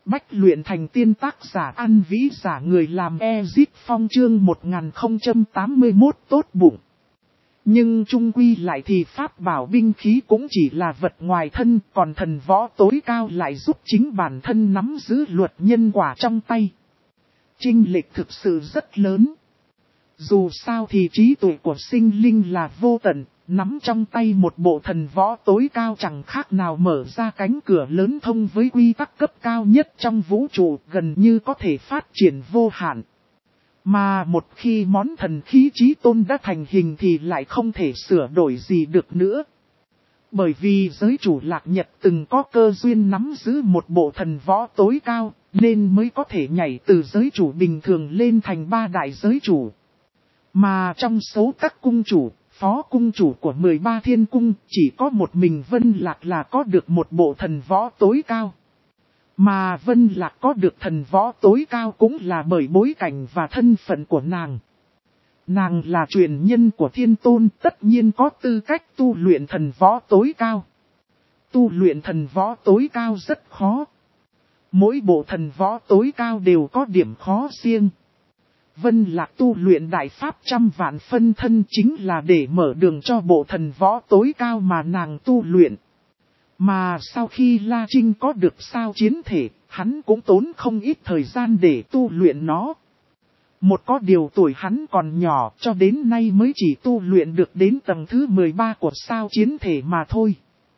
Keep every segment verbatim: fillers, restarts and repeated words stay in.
Bách luyện thành tiên tác giả An Vĩ giả người làm Ezit Phong chương một nghìn không trăm tám mươi mốt tốt bụng. Nhưng chung quy lại thì pháp bảo binh khí cũng chỉ là vật ngoài thân, còn thần võ tối cao lại giúp chính bản thân nắm giữ luật nhân quả trong tay. Chênh lệch thực sự rất lớn. Dù sao thì trí tuệ của sinh linh là vô tận, nắm trong tay một bộ thần võ tối cao chẳng khác nào mở ra cánh cửa lớn thông với quy tắc cấp cao nhất trong vũ trụ, gần như có thể phát triển vô hạn. Mà một khi món thần khí chí tôn đã thành hình thì lại không thể sửa đổi gì được nữa. Bởi vì giới chủ Lạc Nhật từng có cơ duyên nắm giữ một bộ thần võ tối cao, nên mới có thể nhảy từ giới chủ bình thường lên thành ba đại giới chủ. Mà trong số các cung chủ, phó cung chủ của mười ba thiên cung, chỉ có một mình Vân Lạc là có được một bộ thần võ tối cao. Mà Vân Lạc có được thần võ tối cao cũng là bởi bối cảnh và thân phận của nàng. Nàng là truyền nhân của thiên tôn, tất nhiên có tư cách tu luyện thần võ tối cao. Tu luyện thần võ tối cao rất khó. Mỗi bộ thần võ tối cao đều có điểm khó riêng. Vân Lạc tu luyện đại pháp trăm vạn phân thân chính là để mở đường cho bộ thần võ tối cao mà nàng tu luyện. Mà sau khi La Trinh có được sao chiến thể, hắn cũng tốn không ít thời gian để tu luyện nó. Một có điều tuổi hắn còn nhỏ, cho đến nay mới chỉ tu luyện được đến tầng thứ mười ba của sao chiến thể mà thôi.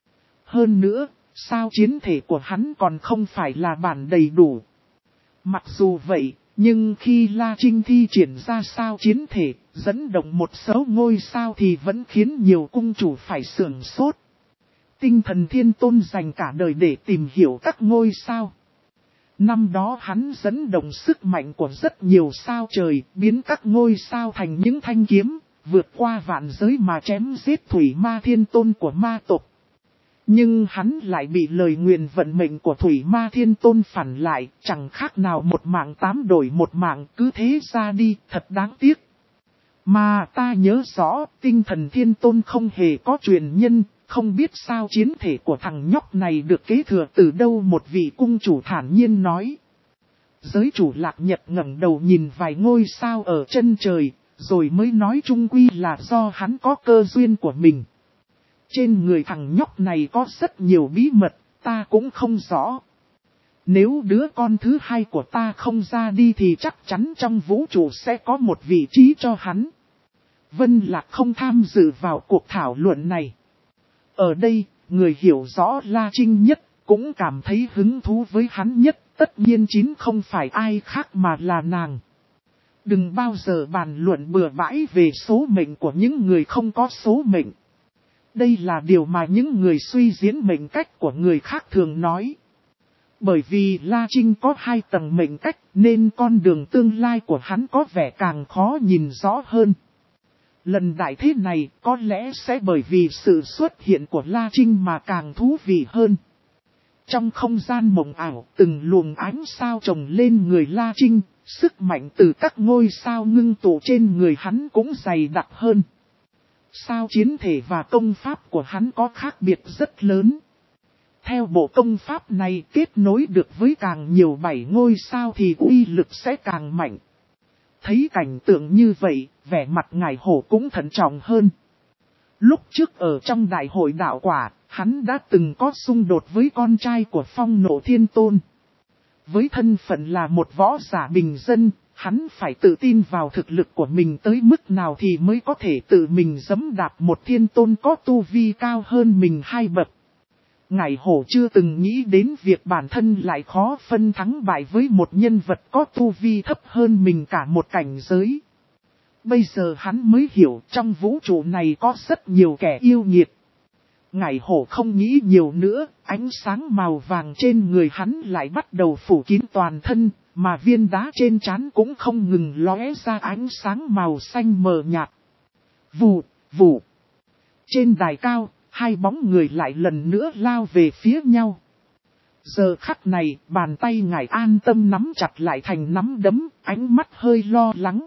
Hơn nữa, sao chiến thể của hắn còn không phải là bản đầy đủ. Mặc dù vậy, nhưng khi La Trinh thi triển ra sao chiến thể, dẫn động một số ngôi sao thì vẫn khiến nhiều cung chủ phải sửng sốt. Tinh thần thiên tôn dành cả đời để tìm hiểu các ngôi sao. Năm đó hắn dẫn động sức mạnh của rất nhiều sao trời, biến các ngôi sao thành những thanh kiếm, vượt qua vạn giới mà chém giết Thủy Ma Thiên Tôn của ma tộc. Nhưng hắn lại bị lời nguyền vận mệnh của Thủy Ma Thiên Tôn phản lại, chẳng khác nào một mạng tám đổi một mạng, cứ thế ra đi, thật đáng tiếc. Mà ta nhớ rõ, tinh thần thiên tôn không hề có truyền nhân, không biết sao chiến thể của thằng nhóc này được kế thừa từ đâu, một vị cung chủ thản nhiên nói. Giới chủ Lạc Nhật ngẩng đầu nhìn vài ngôi sao ở chân trời, rồi mới nói chung quy là do hắn có cơ duyên của mình. Trên người thằng nhóc này có rất nhiều bí mật, ta cũng không rõ. Nếu đứa con thứ hai của ta không ra đi thì chắc chắn trong vũ trụ sẽ có một vị trí cho hắn. Vân Lạc không tham dự vào cuộc thảo luận này. Ở đây, người hiểu rõ La Trinh nhất, cũng cảm thấy hứng thú với hắn nhất, tất nhiên chính không phải ai khác mà là nàng. Đừng bao giờ bàn luận bừa bãi về số mệnh của những người không có số mệnh. Đây là điều mà những người suy diễn mệnh cách của người khác thường nói. Bởi vì La Trinh có hai tầng mệnh cách nên con đường tương lai của hắn có vẻ càng khó nhìn rõ hơn. Lần đại thế này có lẽ sẽ bởi vì sự xuất hiện của La Trinh mà càng thú vị hơn. Trong không gian mộng ảo, từng luồng ánh sao trồng lên người La Trinh, sức mạnh từ các ngôi sao ngưng tụ trên người hắn cũng dày đặc hơn. Sao chiến thể và công pháp của hắn có khác biệt rất lớn. Theo bộ công pháp này kết nối được với càng nhiều bảy ngôi sao thì uy lực sẽ càng mạnh. Thấy cảnh tượng như vậy, vẻ mặt Ngải Hổ cũng thận trọng hơn. Lúc trước ở trong đại hội đạo quả, hắn đã từng có xung đột với con trai của Phong Nộ Thiên Tôn. Với thân phận là một võ giả bình dân, hắn phải tự tin vào thực lực của mình tới mức nào thì mới có thể tự mình giẫm đạp một thiên tôn có tu vi cao hơn mình hai bậc. Ngải Hổ chưa từng nghĩ đến việc bản thân lại khó phân thắng bại với một nhân vật có tu vi thấp hơn mình cả một cảnh giới. Bây giờ hắn mới hiểu trong vũ trụ này có rất nhiều kẻ yêu nghiệt. Ngải Hổ không nghĩ nhiều nữa, ánh sáng màu vàng trên người hắn lại bắt đầu phủ kín toàn thân, mà viên đá trên trán cũng không ngừng lóe ra ánh sáng màu xanh mờ nhạt. Vù, vù. Trên đài cao, hai bóng người lại lần nữa lao về phía nhau. Giờ khắc này, bàn tay Ngải An Tâm nắm chặt lại thành nắm đấm, ánh mắt hơi lo lắng.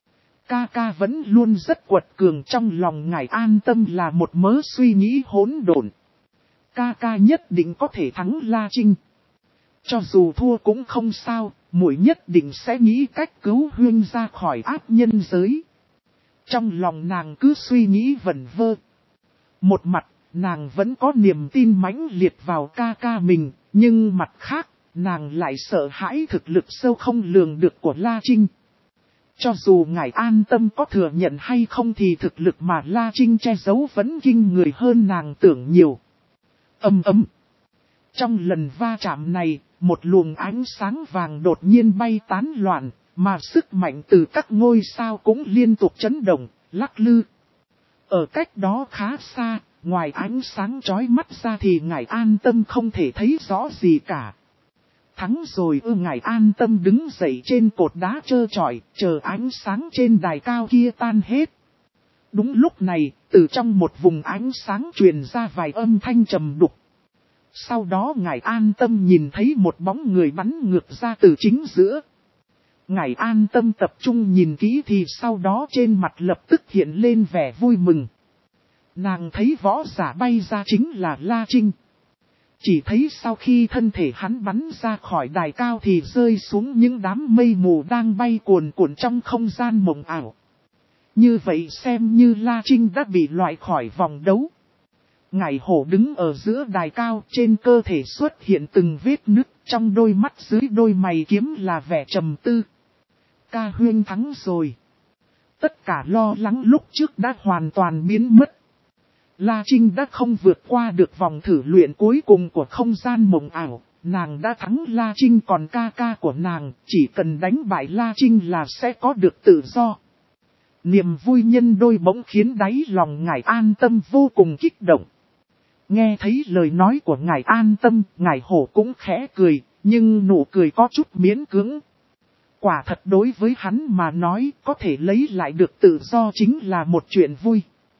Ca ca vẫn luôn rất quật cường, trong lòng Ngải An Tâm là một mớ suy nghĩ hỗn độn. Ca ca nhất định có thể thắng La Trinh. Cho dù thua cũng không sao, muội nhất định sẽ nghĩ cách cứu Huyên ra khỏi ác nhân giới. Trong lòng nàng cứ suy nghĩ vẩn vơ. Một mặt, nàng vẫn có niềm tin mãnh liệt vào ca ca mình, nhưng mặt khác, nàng lại sợ hãi thực lực sâu không lường được của La Trinh. Cho dù ngài an tâm có thừa nhận hay không thì thực lực mà La Trinh che giấu vẫn kinh người hơn nàng tưởng nhiều. Ầm ầm. Trong lần va chạm này, một luồng ánh sáng vàng đột nhiên bay tán loạn, mà sức mạnh từ các ngôi sao cũng liên tục chấn động, lắc lư. Ở cách đó khá xa, ngoài ánh sáng chói mắt ra thì ngài an tâm không thể thấy rõ gì cả. Thắng rồi ư? Ngài an tâm đứng dậy trên cột đá trơ trọi, chờ ánh sáng trên đài cao kia tan hết. Đúng lúc này, từ trong một vùng ánh sáng truyền ra vài âm thanh trầm đục. Sau đó ngài an tâm nhìn thấy một bóng người bắn ngược ra từ chính giữa. Ngài an tâm tập trung nhìn kỹ thì sau đó trên mặt lập tức hiện lên vẻ vui mừng. Nàng thấy võ giả bay ra chính là La Trinh. Chỉ thấy sau khi thân thể hắn bắn ra khỏi đài cao thì rơi xuống những đám mây mù đang bay cuồn cuộn trong không gian mộng ảo. Như vậy xem như La Trinh đã bị loại khỏi vòng đấu. Ngải hổ đứng ở giữa đài cao, trên cơ thể xuất hiện từng vết nứt, trong đôi mắt dưới đôi mày kiếm là vẻ trầm tư. Ca Huyên thắng rồi. Tất cả lo lắng lúc trước đã hoàn toàn biến mất. La Trinh đã không vượt qua được vòng thử luyện cuối cùng của không gian mộng ảo. Nàng đã thắng La Trinh, còn ca ca của nàng chỉ cần đánh bại La Trinh là sẽ có được tự do. Niềm vui nhân đôi bỗng khiến đáy lòng ngài an tâm vô cùng kích động. Nghe thấy lời nói của ngài an tâm, ngài hổ cũng khẽ cười, nhưng nụ cười có chút miễn cưỡng. Quả thật đối với hắn mà nói, có thể lấy lại được tự do chính là một chuyện vui.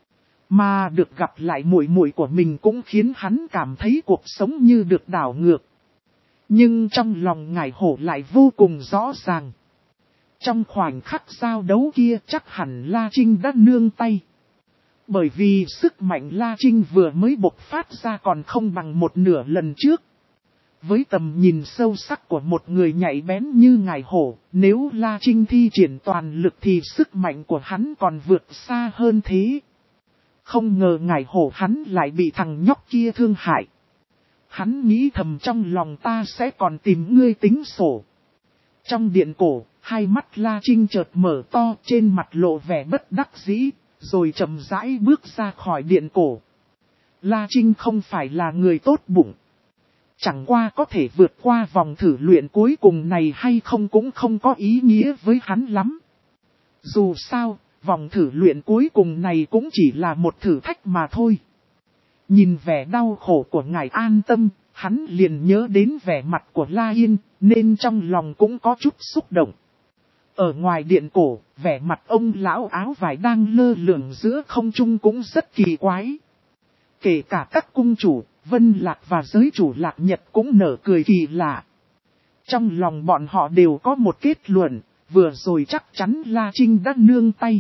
Mà được gặp lại muội muội của mình cũng khiến hắn cảm thấy cuộc sống như được đảo ngược. Nhưng trong lòng ngài hổ lại vô cùng rõ ràng. Trong khoảnh khắc giao đấu kia chắc hẳn La Trinh đã nương tay. Bởi vì sức mạnh La Trinh vừa mới bộc phát ra còn không bằng một nửa lần trước. Với tầm nhìn sâu sắc của một người nhạy bén như ngài hổ, nếu La Trinh thi triển toàn lực thì sức mạnh của hắn còn vượt xa hơn thế. Không ngờ ngài hổ hắn lại bị thằng nhóc kia thương hại. Hắn nghĩ thầm trong lòng ta sẽ còn tìm ngươi tính sổ. Trong điện cổ, hai mắt La Trinh chợt mở to, trên mặt lộ vẻ bất đắc dĩ, rồi chậm rãi bước ra khỏi điện cổ. La Trinh không phải là người tốt bụng. Chẳng qua có thể vượt qua vòng thử luyện cuối cùng này hay không cũng không có ý nghĩa với hắn lắm. Dù sao, vòng thử luyện cuối cùng này cũng chỉ là một thử thách mà thôi. Nhìn vẻ đau khổ của ngài an tâm, hắn liền nhớ đến vẻ mặt của La Yên, nên trong lòng cũng có chút xúc động. Ở ngoài điện cổ, vẻ mặt ông lão áo vải đang lơ lửng giữa không trung cũng rất kỳ quái. Kể cả các cung chủ, Vân Lạc và giới chủ Lạc Nhật cũng nở cười kỳ lạ. Trong lòng bọn họ đều có một kết luận, vừa rồi chắc chắn La Trinh đã nương tay.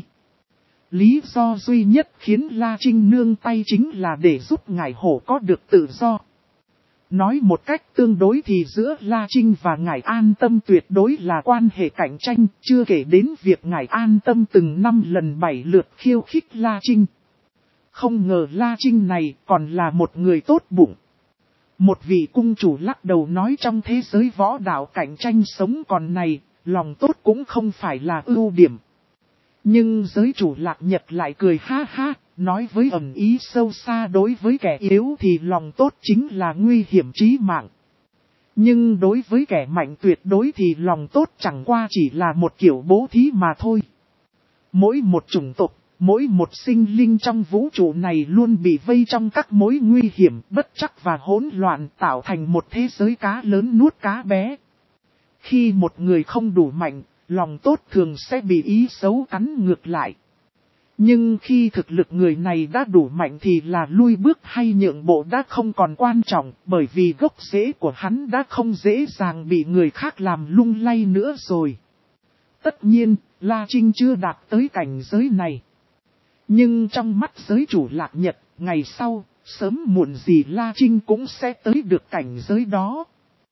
Lý do duy nhất khiến La Trinh nương tay chính là để giúp ngài hổ có được tự do. Nói một cách tương đối thì giữa La Trinh và ngài an tâm tuyệt đối là quan hệ cạnh tranh, chưa kể đến việc ngài an tâm từng năm lần bảy lượt khiêu khích La Trinh. Không ngờ La Trinh này còn là một người tốt bụng. Một vị cung chủ lắc đầu nói trong thế giới võ đạo cạnh tranh sống còn này, lòng tốt cũng không phải là ưu điểm. Nhưng giới chủ Lạc Nhật lại cười ha ha, nói với ẩn ý sâu xa đối với kẻ yếu thì lòng tốt chính là nguy hiểm chí mạng. Nhưng đối với kẻ mạnh tuyệt đối thì lòng tốt chẳng qua chỉ là một kiểu bố thí mà thôi. Mỗi một chủng tộc, mỗi một sinh linh trong vũ trụ này luôn bị vây trong các mối nguy hiểm, bất trắc và hỗn loạn tạo thành một thế giới cá lớn nuốt cá bé. Khi một người không đủ mạnh, lòng tốt thường sẽ bị ý xấu cắn ngược lại. Nhưng khi thực lực người này đã đủ mạnh thì là lui bước hay nhượng bộ đã không còn quan trọng, bởi vì gốc rễ của hắn đã không dễ dàng bị người khác làm lung lay nữa rồi. Tất nhiên, La Trinh chưa đạt tới cảnh giới này. Nhưng trong mắt giới chủ Lạc Nhật, ngày sau, sớm muộn gì La Trinh cũng sẽ tới được cảnh giới đó.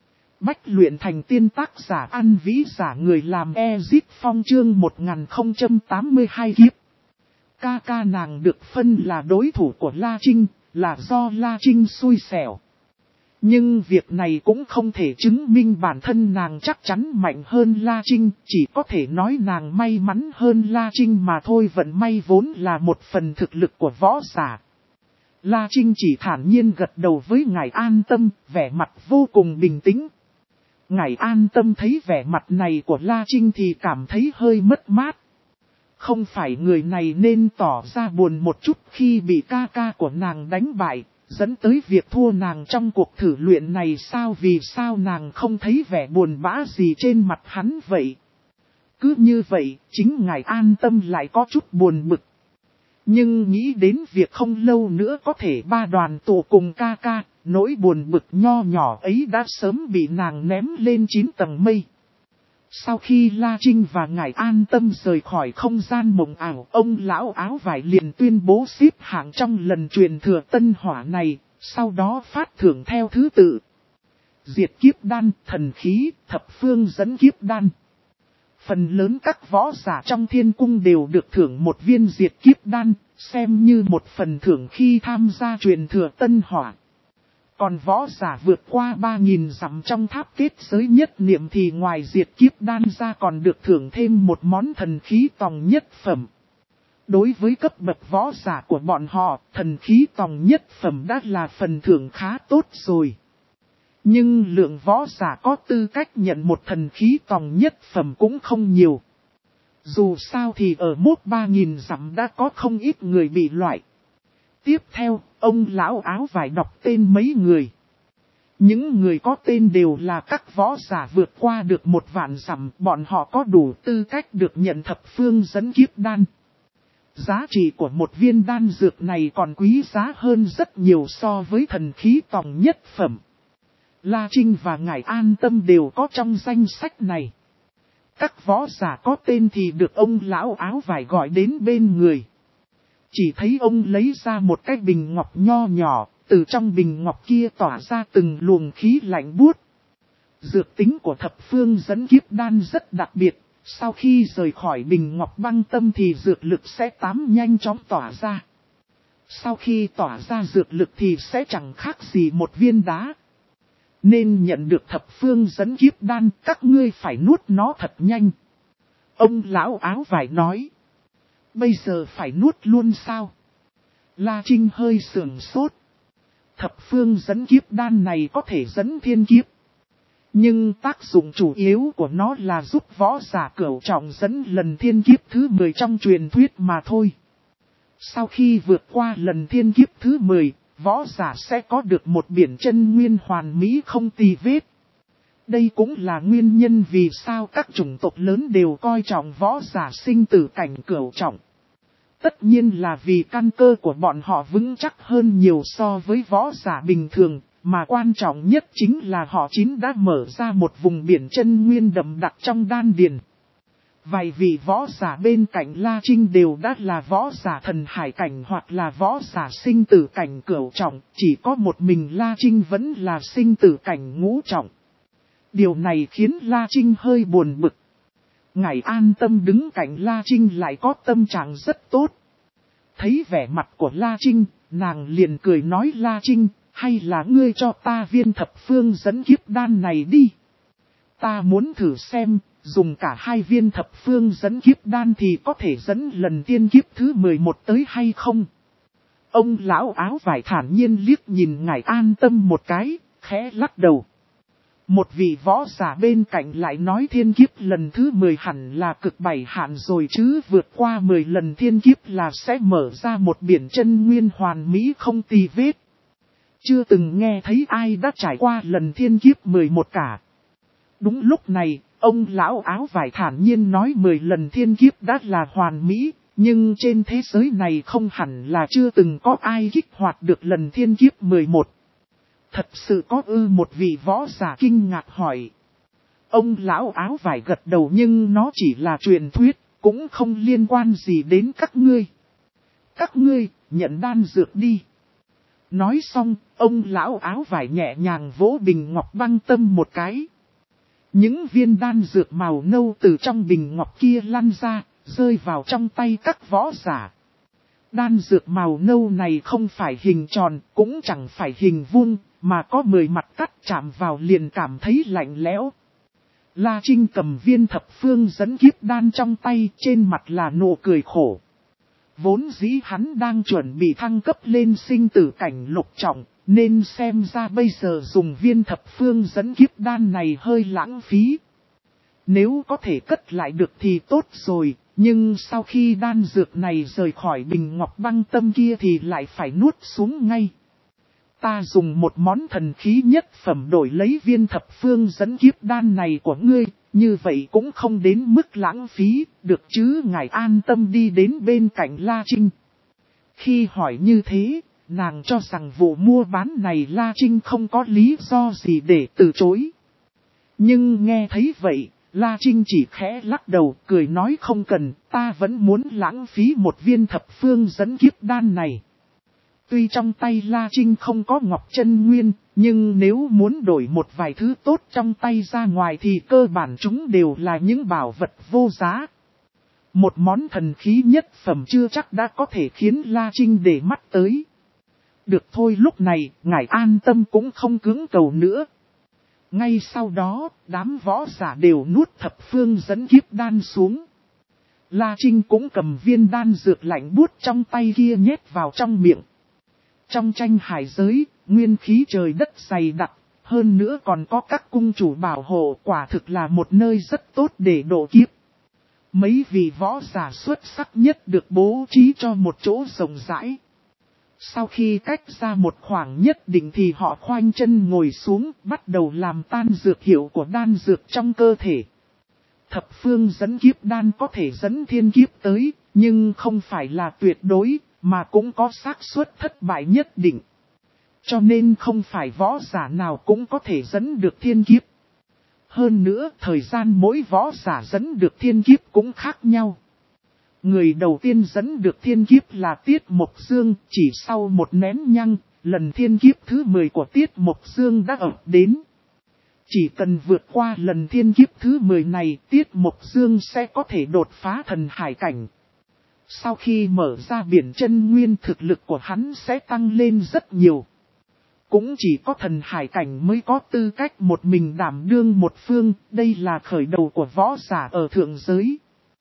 bách luyện thành tiên tác giả An Vĩ giả người làm Ezit Phong chương một nghìn không trăm tám mươi hai kiếp. Ca ca nàng được phân là đối thủ của La Trinh, là do La Trinh xui xẻo. Nhưng việc này cũng không thể chứng minh bản thân nàng chắc chắn mạnh hơn La Trinh, chỉ có thể nói nàng may mắn hơn La Trinh mà thôi. Vận may vốn là một phần thực lực của võ giả. La Trinh chỉ thản nhiên gật đầu với ngài An Tâm, vẻ mặt vô cùng bình tĩnh. Ngài An Tâm thấy vẻ mặt này của La Trinh thì cảm thấy hơi mất mát. Không phải người này nên tỏ ra buồn một chút khi bị ca ca của nàng đánh bại, dẫn tới việc thua nàng trong cuộc thử luyện này sao? Vì sao nàng không thấy vẻ buồn bã gì trên mặt hắn vậy? Cứ như vậy, chính ngài An Tâm lại có chút buồn bực. Nhưng nghĩ đến việc không lâu nữa có thể ba đoàn tụ cùng ca ca, nỗi buồn bực nho nhỏ ấy đã sớm bị nàng ném lên chín tầng mây. Sau khi La Trinh và ngài An Tâm rời khỏi không gian mộng ảo, ông lão áo vải liền tuyên bố xếp hạng trong lần truyền thừa tân hỏa này, sau đó phát thưởng theo thứ tự. Diệt kiếp đan, thần khí, thập phương dẫn kiếp đan. Phần lớn các võ giả trong thiên cung đều được thưởng một viên diệt kiếp đan, xem như một phần thưởng khi tham gia truyền thừa tân hỏa. Còn võ giả vượt qua ba nghìn dặm trong tháp kết giới nhất niệm thì ngoài diệt kiếp đan ra còn được thưởng thêm một món thần khí tòng nhất phẩm. Đối với cấp bậc võ giả của bọn họ, thần khí tòng nhất phẩm đã là phần thưởng khá tốt rồi. Nhưng lượng võ giả có tư cách nhận một thần khí tòng nhất phẩm cũng không nhiều. Dù sao thì ở mốt ba nghìn dặm đã có không ít người bị loại. Tiếp theo, ông lão áo vải đọc tên mấy người. Những người có tên đều là các võ giả vượt qua được một vạn dặm, bọn họ có đủ tư cách được nhận thập phương dẫn kiếp đan. Giá trị của một viên đan dược này còn quý giá hơn rất nhiều so với thần khí tòng nhất phẩm. La Trinh và ngài An Tâm đều có trong danh sách này. Các võ giả có tên thì được ông lão áo vải gọi đến bên người. Chỉ thấy ông lấy ra một cái bình ngọc nho nhỏ, từ trong bình ngọc kia tỏa ra từng luồng khí lạnh buốt. Dược tính của thập phương dẫn kiếp đan rất đặc biệt, sau khi rời khỏi bình ngọc băng tâm thì dược lực sẽ tám nhanh chóng tỏa ra. Sau khi tỏa ra dược lực thì sẽ chẳng khác gì một viên đá. Nên nhận được thập phương dẫn kiếp đan, các ngươi phải nuốt nó thật nhanh. Ông lão áo vải nói. Bây giờ phải nuốt luôn sao? La Trinh hơi sườn sốt. Thập phương dẫn kiếp đan này có thể dẫn thiên kiếp. Nhưng tác dụng chủ yếu của nó là giúp võ giả cửu trọng dẫn lần thiên kiếp thứ mười trong truyền thuyết mà thôi. Sau khi vượt qua lần thiên kiếp thứ mười, võ giả sẽ có được một biển chân nguyên hoàn mỹ không tì vết. Đây cũng là nguyên nhân vì sao các chủng tộc lớn đều coi trọng võ giả sinh tử cảnh cửu trọng. Tất nhiên là vì căn cơ của bọn họ vững chắc hơn nhiều so với võ giả bình thường, mà quan trọng nhất chính là họ chính đã mở ra một vùng biển chân nguyên đậm đặc trong đan điền. Vài vị võ giả bên cạnh La Trinh đều đã là võ giả thần hải cảnh hoặc là võ giả sinh tử cảnh cửu trọng, chỉ có một mình La Trinh vẫn là sinh tử cảnh ngũ trọng. Điều này khiến La Trinh hơi buồn bực. Ngài An Tâm đứng cạnh La Trinh lại có tâm trạng rất tốt. Thấy vẻ mặt của La Trinh, nàng liền cười nói La Trinh, hay là ngươi cho ta viên thập phương dẫn kiếp đan này đi. Ta muốn thử xem, dùng cả hai viên thập phương dẫn kiếp đan thì có thể dẫn lần tiên kiếp thứ mười một tới hay không? Ông lão áo vải thản nhiên liếc nhìn ngài An Tâm một cái, khẽ lắc đầu. Một vị võ giả bên cạnh lại nói thiên kiếp lần thứ mười hẳn là cực bảy hạn rồi chứ, vượt qua mười lần thiên kiếp là sẽ mở ra một biển chân nguyên hoàn mỹ không tì vết. Chưa từng nghe thấy ai đã trải qua lần thiên kiếp mười một cả. Đúng lúc này, ông lão áo vải thản nhiên nói mười lần thiên kiếp đã là hoàn mỹ, nhưng trên thế giới này không hẳn là chưa từng có ai kích hoạt được lần thiên kiếp mười một. Thật sự có ư? Một vị võ giả kinh ngạc hỏi. Ông lão áo vải gật đầu, nhưng nó chỉ là truyền thuyết, cũng không liên quan gì đến các ngươi. Các ngươi, nhận đan dược đi. Nói xong, ông lão áo vải nhẹ nhàng vỗ bình ngọc băng tâm một cái. Những viên đan dược màu nâu từ trong bình ngọc kia lăn ra, rơi vào trong tay các võ giả. Đan dược màu nâu này không phải hình tròn, cũng chẳng phải hình vuông, mà có mười mặt cắt chạm vào liền cảm thấy lạnh lẽo. La Trinh cầm viên thập phương dẫn kiếp đan trong tay, trên mặt là nụ cười khổ. Vốn dĩ hắn đang chuẩn bị thăng cấp lên sinh tử cảnh lục trọng, nên xem ra bây giờ dùng viên thập phương dẫn kiếp đan này hơi lãng phí. Nếu có thể cất lại được thì tốt rồi, nhưng sau khi đan dược này rời khỏi bình ngọc băng tâm kia thì lại phải nuốt xuống ngay. Ta dùng một món thần khí nhất phẩm đổi lấy viên thập phương dẫn kiếp đan này của ngươi, như vậy cũng không đến mức lãng phí, được chứ? Ngài an tâm đi đến bên cạnh La Trinh. Khi hỏi như thế, nàng cho rằng vụ mua bán này La Trinh không có lý do gì để từ chối. Nhưng nghe thấy vậy, La Trinh chỉ khẽ lắc đầu, cười nói không cần, ta vẫn muốn lãng phí một viên thập phương dẫn kiếp đan này. Tuy trong tay La Trinh không có ngọc chân nguyên, nhưng nếu muốn đổi một vài thứ tốt trong tay ra ngoài thì cơ bản chúng đều là những bảo vật vô giá. Một món thần khí nhất phẩm chưa chắc đã có thể khiến La Trinh để mắt tới. Được thôi, lúc này, ngài an tâm cũng không cưỡng cầu nữa. Ngay sau đó, đám võ giả đều nuốt thập phương dẫn kiếp đan xuống. La Trinh cũng cầm viên đan dược lạnh buốt trong tay kia nhét vào trong miệng. Trong tranh hải giới, nguyên khí trời đất dày đặc, hơn nữa còn có các cung chủ bảo hộ, quả thực là một nơi rất tốt để độ kiếp. Mấy vị võ giả xuất sắc nhất được bố trí cho một chỗ rộng rãi. Sau khi cách ra một khoảng nhất định thì họ khoanh chân ngồi xuống, bắt đầu làm tan dược hiệu của đan dược trong cơ thể. Thập phương dẫn kiếp đan có thể dẫn thiên kiếp tới, nhưng không phải là tuyệt đối, mà cũng có xác suất thất bại nhất định. Cho nên không phải võ giả nào cũng có thể dẫn được thiên kiếp. Hơn nữa, thời gian mỗi võ giả dẫn được thiên kiếp cũng khác nhau. Người đầu tiên dẫn được thiên kiếp là Tiết Mộc Dương, chỉ sau một nén nhăng, lần thiên kiếp thứ mười của Tiết Mộc Dương đã ập đến. Chỉ cần vượt qua lần thiên kiếp thứ mười này, Tiết Mộc Dương sẽ có thể đột phá thần hải cảnh. Sau khi mở ra biển chân nguyên, thực lực của hắn sẽ tăng lên rất nhiều. Cũng chỉ có thần hải cảnh mới có tư cách một mình đảm đương một phương, đây là khởi đầu của võ giả ở thượng giới.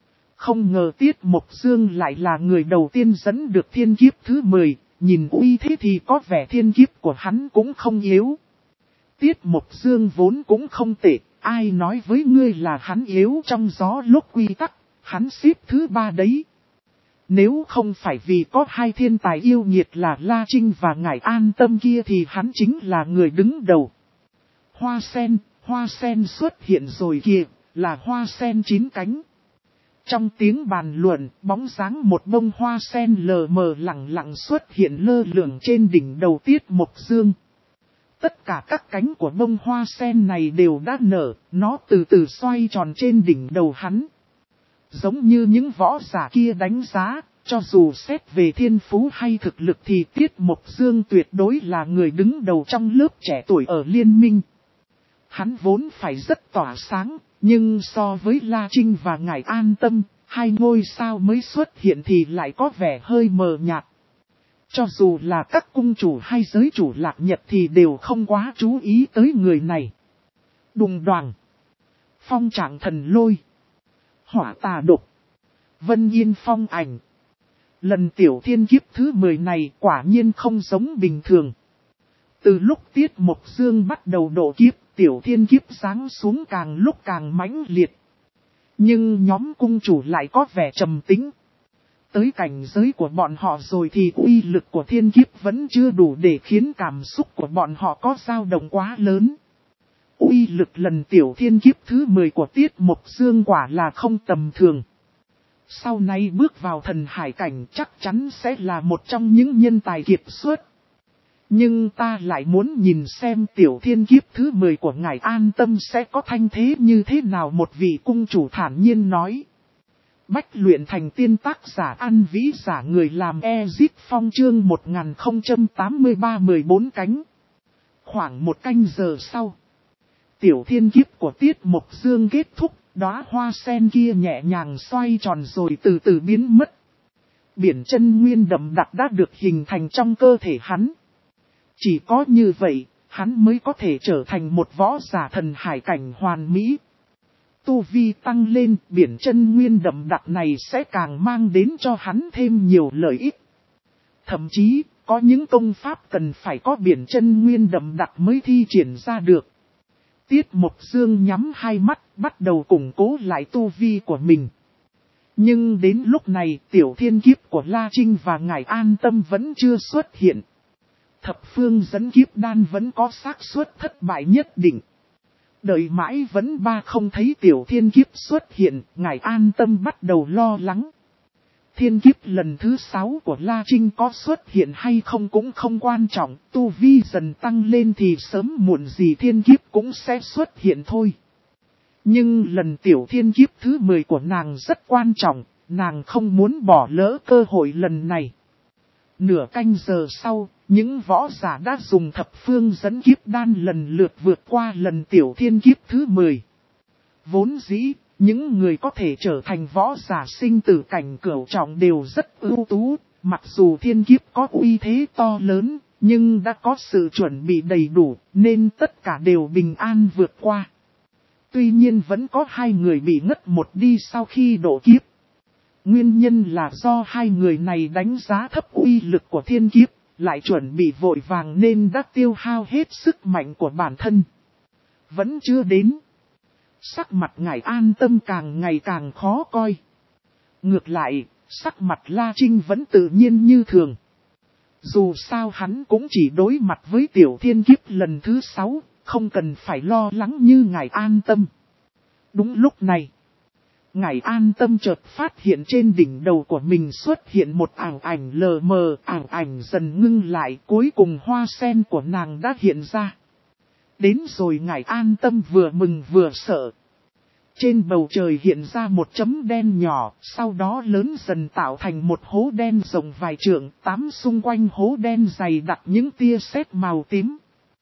Không ngờ Tiết Mộc Dương lại là người đầu tiên dẫn được thiên kiếp thứ mười, nhìn uy thế thì có vẻ thiên kiếp của hắn cũng không yếu. Tiết Mộc Dương vốn cũng không tệ, ai nói với ngươi là hắn yếu trong gió lúc quy tắc, hắn xếp thứ ba đấy. Nếu không phải vì có hai thiên tài yêu nghiệt là La Trinh và ngài an tâm kia thì hắn chính là người đứng đầu. Hoa sen, hoa sen xuất hiện rồi kìa, là hoa sen chín cánh. Trong tiếng bàn luận, bóng dáng một bông hoa sen lờ mờ lẳng lặng xuất hiện lơ lửng trên đỉnh đầu Tiết Mộc Dương. Tất cả các cánh của bông hoa sen này đều đã nở, nó từ từ xoay tròn trên đỉnh đầu hắn. Giống như những võ giả kia đánh giá, cho dù xét về thiên phú hay thực lực thì Tiết Mộc Dương tuyệt đối là người đứng đầu trong lớp trẻ tuổi ở liên minh. Hắn vốn phải rất tỏa sáng, nhưng so với La Trinh và ngài an tâm, hai ngôi sao mới xuất hiện thì lại có vẻ hơi mờ nhạt. Cho dù là các cung chủ hay giới chủ lạc nhật thì đều không quá chú ý tới người này. Đùng đoàng, phong trạng thần lôi, hỏa tà độc, vân yên phong ảnh. Lần tiểu thiên kiếp thứ mười này quả nhiên không giống bình thường. Từ lúc Tiết Mộc Dương bắt đầu độ kiếp, tiểu thiên kiếp giáng xuống càng lúc càng mãnh liệt. Nhưng nhóm cung chủ lại có vẻ trầm tĩnh. Tới cảnh giới của bọn họ rồi thì uy lực của thiên kiếp vẫn chưa đủ để khiến cảm xúc của bọn họ có dao động quá lớn. Uy lực lần tiểu thiên kiếp thứ mười của Tiết Mộc Dương quả là không tầm thường. Sau này bước vào thần hải cảnh chắc chắn sẽ là một trong những nhân tài kiệt xuất. Nhưng ta lại muốn nhìn xem tiểu thiên kiếp thứ mười của ngài an tâm sẽ có thanh thế như thế nào, một vị cung chủ thản nhiên nói. Bách luyện thành tiên, tác giả An Vĩ, giả người làm Ezit Phong, chương một nghìn không trăm tám mươi ba, mười bốn cánh. Khoảng một canh giờ sau, tiểu thiên kiếp của Tiết Mộc Dương kết thúc, đóa hoa sen kia nhẹ nhàng xoay tròn rồi từ từ biến mất. Biển chân nguyên đậm đặc đã được hình thành trong cơ thể hắn. Chỉ có như vậy, hắn mới có thể trở thành một võ giả thần hải cảnh hoàn mỹ. Tu vi tăng lên, biển chân nguyên đậm đặc này sẽ càng mang đến cho hắn thêm nhiều lợi ích. Thậm chí, có những công pháp cần phải có biển chân nguyên đậm đặc mới thi triển ra được. Tiết Mộc Dương nhắm hai mắt, bắt đầu củng cố lại tu vi của mình. Nhưng đến lúc này, tiểu thiên kiếp của La Trinh và Ngải An Tâm vẫn chưa xuất hiện. Thập phương dẫn kiếp đan vẫn có xác suất thất bại nhất định. Đợi mãi vẫn ba không thấy tiểu thiên kiếp xuất hiện, Ngải An Tâm bắt đầu lo lắng. Thiên kiếp lần thứ sáu của La Trinh có xuất hiện hay không cũng không quan trọng, tu vi dần tăng lên thì sớm muộn gì thiên kiếp cũng sẽ xuất hiện thôi. Nhưng lần tiểu thiên kiếp thứ mười của nàng rất quan trọng, nàng không muốn bỏ lỡ cơ hội lần này. Nửa canh giờ sau, những võ giả đã dùng thập phương dẫn kiếp đan lần lượt vượt qua lần tiểu thiên kiếp thứ mười. Vốn dĩ, những người có thể trở thành võ giả sinh tử cảnh cửu trọng đều rất ưu tú, mặc dù thiên kiếp có uy thế to lớn, nhưng đã có sự chuẩn bị đầy đủ, nên tất cả đều bình an vượt qua. Tuy nhiên vẫn có hai người bị ngất một đi sau khi độ kiếp. Nguyên nhân là do hai người này đánh giá thấp uy lực của thiên kiếp, lại chuẩn bị vội vàng nên đã tiêu hao hết sức mạnh của bản thân. Vẫn chưa đến. Sắc mặt Ngải An Tâm càng ngày càng khó coi. Ngược lại, sắc mặt La Trinh vẫn tự nhiên như thường. Dù sao hắn cũng chỉ đối mặt với tiểu thiên kiếp lần thứ sáu, không cần phải lo lắng như Ngải An Tâm. Đúng lúc này, Ngải An Tâm chợt phát hiện trên đỉnh đầu của mình xuất hiện một ảo ảnh lờ mờ, ảo ảnh dần ngưng lại, cuối cùng hoa sen của nàng đã hiện ra. Đến rồi Ngải An Tâm vừa mừng vừa sợ. Trên bầu trời hiện ra một chấm đen nhỏ, sau đó lớn dần tạo thành một hố đen rộng vài trượng, tám xung quanh hố đen dày đặc những tia sét màu tím.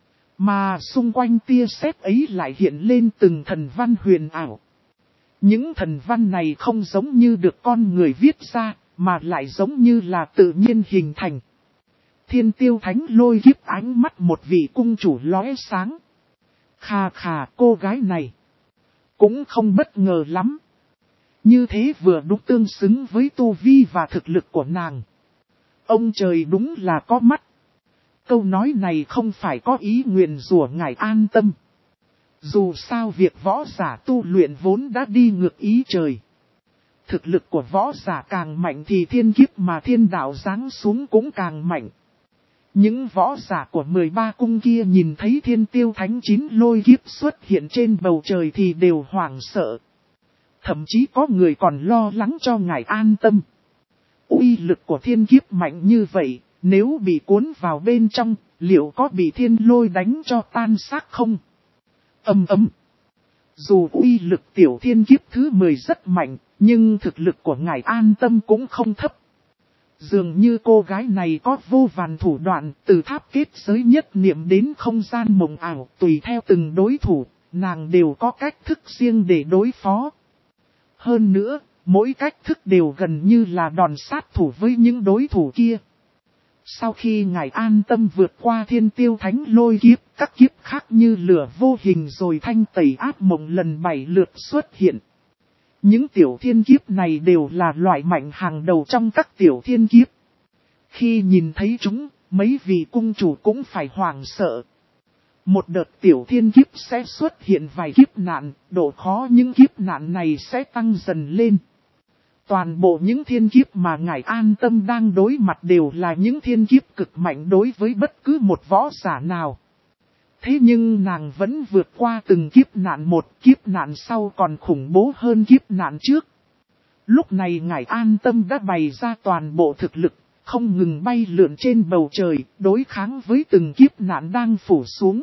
Mà xung quanh tia sét ấy lại hiện lên từng thần văn huyền ảo. Những thần văn này không giống như được con người viết ra, mà lại giống như là tự nhiên hình thành. Thiên Tiêu Thánh Lôi Kiếp ánh mắt một vị cung chủ lóe sáng. Khà khà, cô gái này cũng không bất ngờ lắm. Như thế vừa đúng tương xứng với tu vi và thực lực của nàng. Ông trời đúng là có mắt. Câu nói này không phải có ý nguyền rủa Ngải An Tâm. Dù sao việc võ giả tu luyện vốn đã đi ngược ý trời. Thực lực của võ giả càng mạnh thì thiên kiếp mà thiên đạo giáng xuống cũng càng mạnh. Những võ giả của mười ba cung kia nhìn thấy Thiên Tiêu Thánh chín lôi kiếp xuất hiện trên bầu trời thì đều hoảng sợ. Thậm chí có người còn lo lắng cho Ngải An Tâm. Uy lực của thiên kiếp mạnh như vậy, nếu bị cuốn vào bên trong, liệu có bị thiên lôi đánh cho tan xác không? Ầm ầm. Dù uy lực tiểu thiên kiếp thứ mười rất mạnh, nhưng thực lực của Ngải An Tâm cũng không thấp. Dường như cô gái này có vô vàn thủ đoạn, từ tháp kết giới nhất niệm đến không gian mộng ảo, tùy theo từng đối thủ, nàng đều có cách thức riêng để đối phó. Hơn nữa, mỗi cách thức đều gần như là đòn sát thủ với những đối thủ kia. Sau khi Ngải An Tâm vượt qua Thiên Tiêu Thánh lôi kiếp, các kiếp khác như lửa vô hình rồi thanh tẩy ác mộng lần bảy lượt xuất hiện. Những tiểu thiên kiếp này đều là loại mạnh hàng đầu trong các tiểu thiên kiếp. Khi nhìn thấy chúng, mấy vị cung chủ cũng phải hoảng sợ. Một đợt tiểu thiên kiếp sẽ xuất hiện vài kiếp nạn, độ khó những kiếp nạn này sẽ tăng dần lên. Toàn bộ những thiên kiếp mà Ngải An Tâm đang đối mặt đều là những thiên kiếp cực mạnh đối với bất cứ một võ giả nào. Thế nhưng nàng vẫn vượt qua từng kiếp nạn một, kiếp nạn sau còn khủng bố hơn kiếp nạn trước. Lúc này Ngải An Tâm đã bày ra toàn bộ thực lực, không ngừng bay lượn trên bầu trời, đối kháng với từng kiếp nạn đang phủ xuống.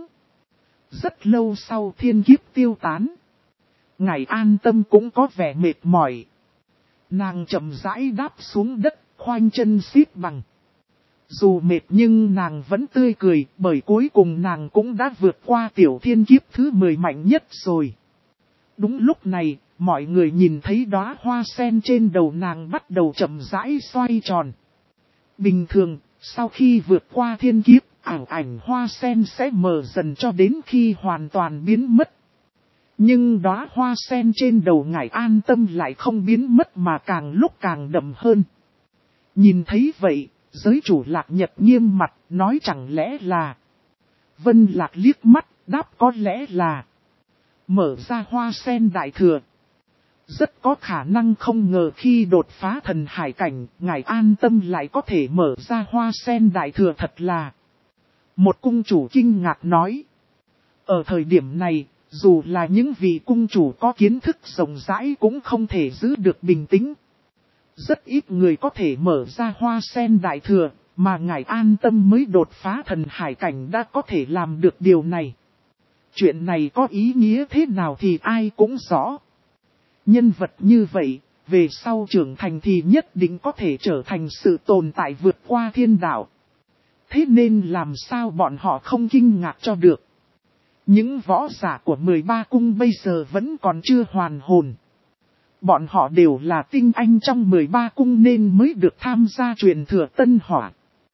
Rất lâu sau thiên kiếp tiêu tán, Ngải An Tâm cũng có vẻ mệt mỏi. Nàng chậm rãi đáp xuống đất, khoanh chân xếp bằng. Dù mệt nhưng nàng vẫn tươi cười, bởi cuối cùng nàng cũng đã vượt qua tiểu thiên kiếp thứ mười mạnh nhất rồi. Đúng lúc này, mọi người nhìn thấy đóa hoa sen trên đầu nàng bắt đầu chậm rãi xoay tròn. Bình thường, sau khi vượt qua thiên kiếp, ảo ảnh hoa sen sẽ mờ dần cho đến khi hoàn toàn biến mất. Nhưng đóa hoa sen trên đầu ngài An Tâm lại không biến mất mà càng lúc càng đậm hơn. Nhìn thấy vậy, giới chủ Lạc Nhật nghiêm mặt, nói chẳng lẽ là... Vân Lạc liếc mắt, đáp có lẽ là... Mở ra hoa sen đại thừa. Rất có khả năng không ngờ khi đột phá thần hải cảnh, ngài An Tâm lại có thể mở ra hoa sen đại thừa thật là... Một cung chủ kinh ngạc nói. Ở thời điểm này, dù là những vị cung chủ có kiến thức rộng rãi cũng không thể giữ được bình tĩnh. Rất ít người có thể mở ra hoa sen đại thừa, mà ngài An Tâm mới đột phá thần hải cảnh đã có thể làm được điều này. Chuyện này có ý nghĩa thế nào thì ai cũng rõ. Nhân vật như vậy, về sau trưởng thành thì nhất định có thể trở thành sự tồn tại vượt qua thiên đạo. Thế nên làm sao bọn họ không kinh ngạc cho được. Những võ giả của mười ba cung bây giờ vẫn còn chưa hoàn hồn. Bọn họ đều là tinh anh trong mười ba cung nên mới được tham gia truyền thừa Tân Hỏa.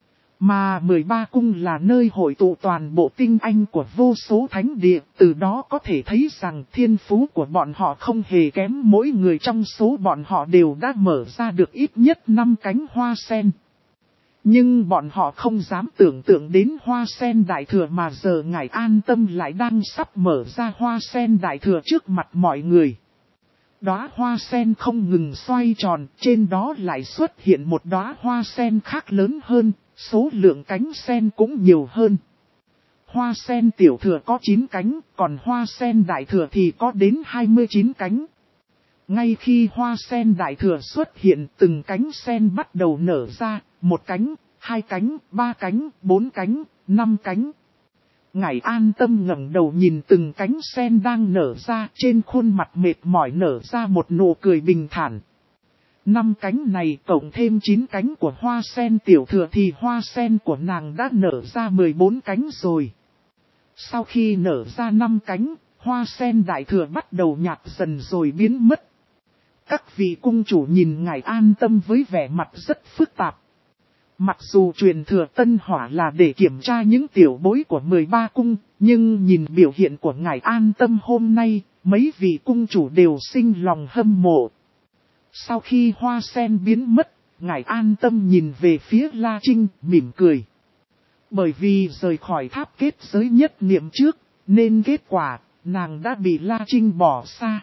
Mà mười ba cung là nơi hội tụ toàn bộ tinh anh của vô số thánh địa, từ đó có thể thấy rằng thiên phú của bọn họ không hề kém, mỗi người trong số bọn họ đều đã mở ra được ít nhất năm cánh hoa sen. Nhưng bọn họ không dám tưởng tượng đến hoa sen đại thừa mà giờ ngài An Tâm lại đang sắp mở ra hoa sen đại thừa trước mặt mọi người. Đóa hoa sen không ngừng xoay tròn, trên đó lại xuất hiện một đóa hoa sen khác lớn hơn, số lượng cánh sen cũng nhiều hơn. Hoa sen tiểu thừa có chín cánh, còn hoa sen đại thừa thì có đến hai mươi chín cánh. Ngay khi hoa sen đại thừa xuất hiện, từng cánh sen bắt đầu nở ra, một cánh, hai cánh, ba cánh, bốn cánh, năm cánh. Ngài An Tâm ngẩng đầu nhìn từng cánh sen đang nở ra, trên khuôn mặt mệt mỏi nở ra một nụ cười bình thản. Năm cánh này cộng thêm chín cánh của hoa sen tiểu thừa thì hoa sen của nàng đã nở ra mười bốn cánh rồi. Sau khi nở ra năm cánh, hoa sen đại thừa bắt đầu nhạt dần rồi biến mất. Các vị cung chủ nhìn ngài An Tâm với vẻ mặt rất phức tạp. Mặc dù truyền thừa Tân Hỏa là để kiểm tra những tiểu bối của mười ba cung, nhưng nhìn biểu hiện của ngài An Tâm hôm nay, mấy vị cung chủ đều sinh lòng hâm mộ. Sau khi hoa sen biến mất, ngài An Tâm nhìn về phía La Trinh, mỉm cười. Bởi vì rời khỏi tháp kết giới nhất niệm trước, nên kết quả, nàng đã bị La Trinh bỏ xa.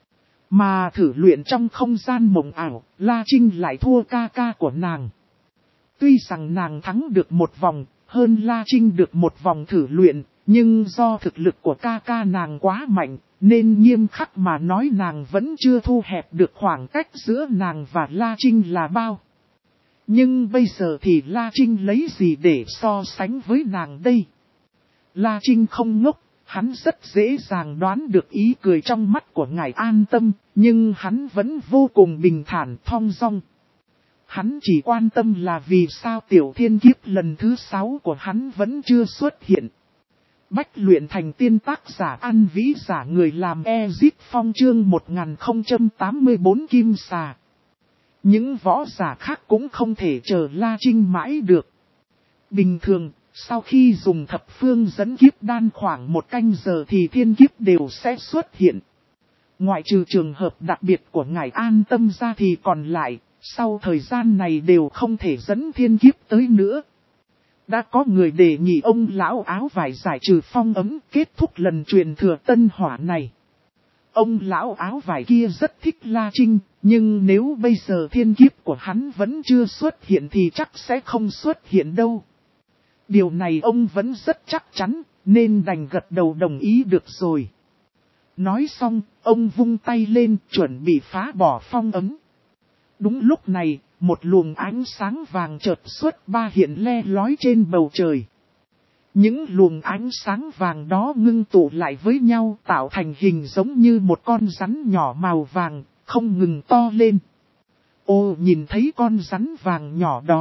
Mà thử luyện trong không gian mộng ảo, La Trinh lại thua ca ca của nàng. Tuy rằng nàng thắng được một vòng, hơn La Trinh được một vòng thử luyện, nhưng do thực lực của ca ca nàng quá mạnh, nên nghiêm khắc mà nói nàng vẫn chưa thu hẹp được khoảng cách giữa nàng và La Trinh là bao. Nhưng bây giờ thì La Trinh lấy gì để so sánh với nàng đây? La Trinh không ngốc, hắn rất dễ dàng đoán được ý cười trong mắt của ngài An Tâm, nhưng hắn vẫn vô cùng bình thản thong dong. Hắn chỉ quan tâm là vì sao tiểu thiên kiếp lần thứ sáu của hắn vẫn chưa xuất hiện. Bách luyện thành tiên tác giả An Vĩ giả người làm Ezip Phong chương một nghìn không trăm tám mươi tư Kim Xà. Những võ giả khác cũng không thể chờ La Trinh mãi được. Bình thường, sau khi dùng thập phương dẫn kiếp đan khoảng một canh giờ thì thiên kiếp đều sẽ xuất hiện. Ngoại trừ trường hợp đặc biệt của ngài An Tâm ra thì còn lại, sau thời gian này đều không thể dẫn thiên kiếp tới nữa. Đã có người đề nghị ông lão áo vải giải trừ phong ấm kết thúc lần truyền thừa Tân Hỏa này. Ông lão áo vải kia rất thích La Trinh, nhưng nếu bây giờ thiên kiếp của hắn vẫn chưa xuất hiện thì chắc sẽ không xuất hiện đâu. Điều này ông vẫn rất chắc chắn, nên đành gật đầu đồng ý được rồi. Nói xong, ông vung tay lên chuẩn bị phá bỏ phong ấm. Đúng lúc này, một luồng ánh sáng vàng chợt xuất ba hiện le lói trên bầu trời. Những luồng ánh sáng vàng đó ngưng tụ lại với nhau tạo thành hình giống như một con rắn nhỏ màu vàng, không ngừng to lên. Ô, nhìn thấy con rắn vàng nhỏ đó,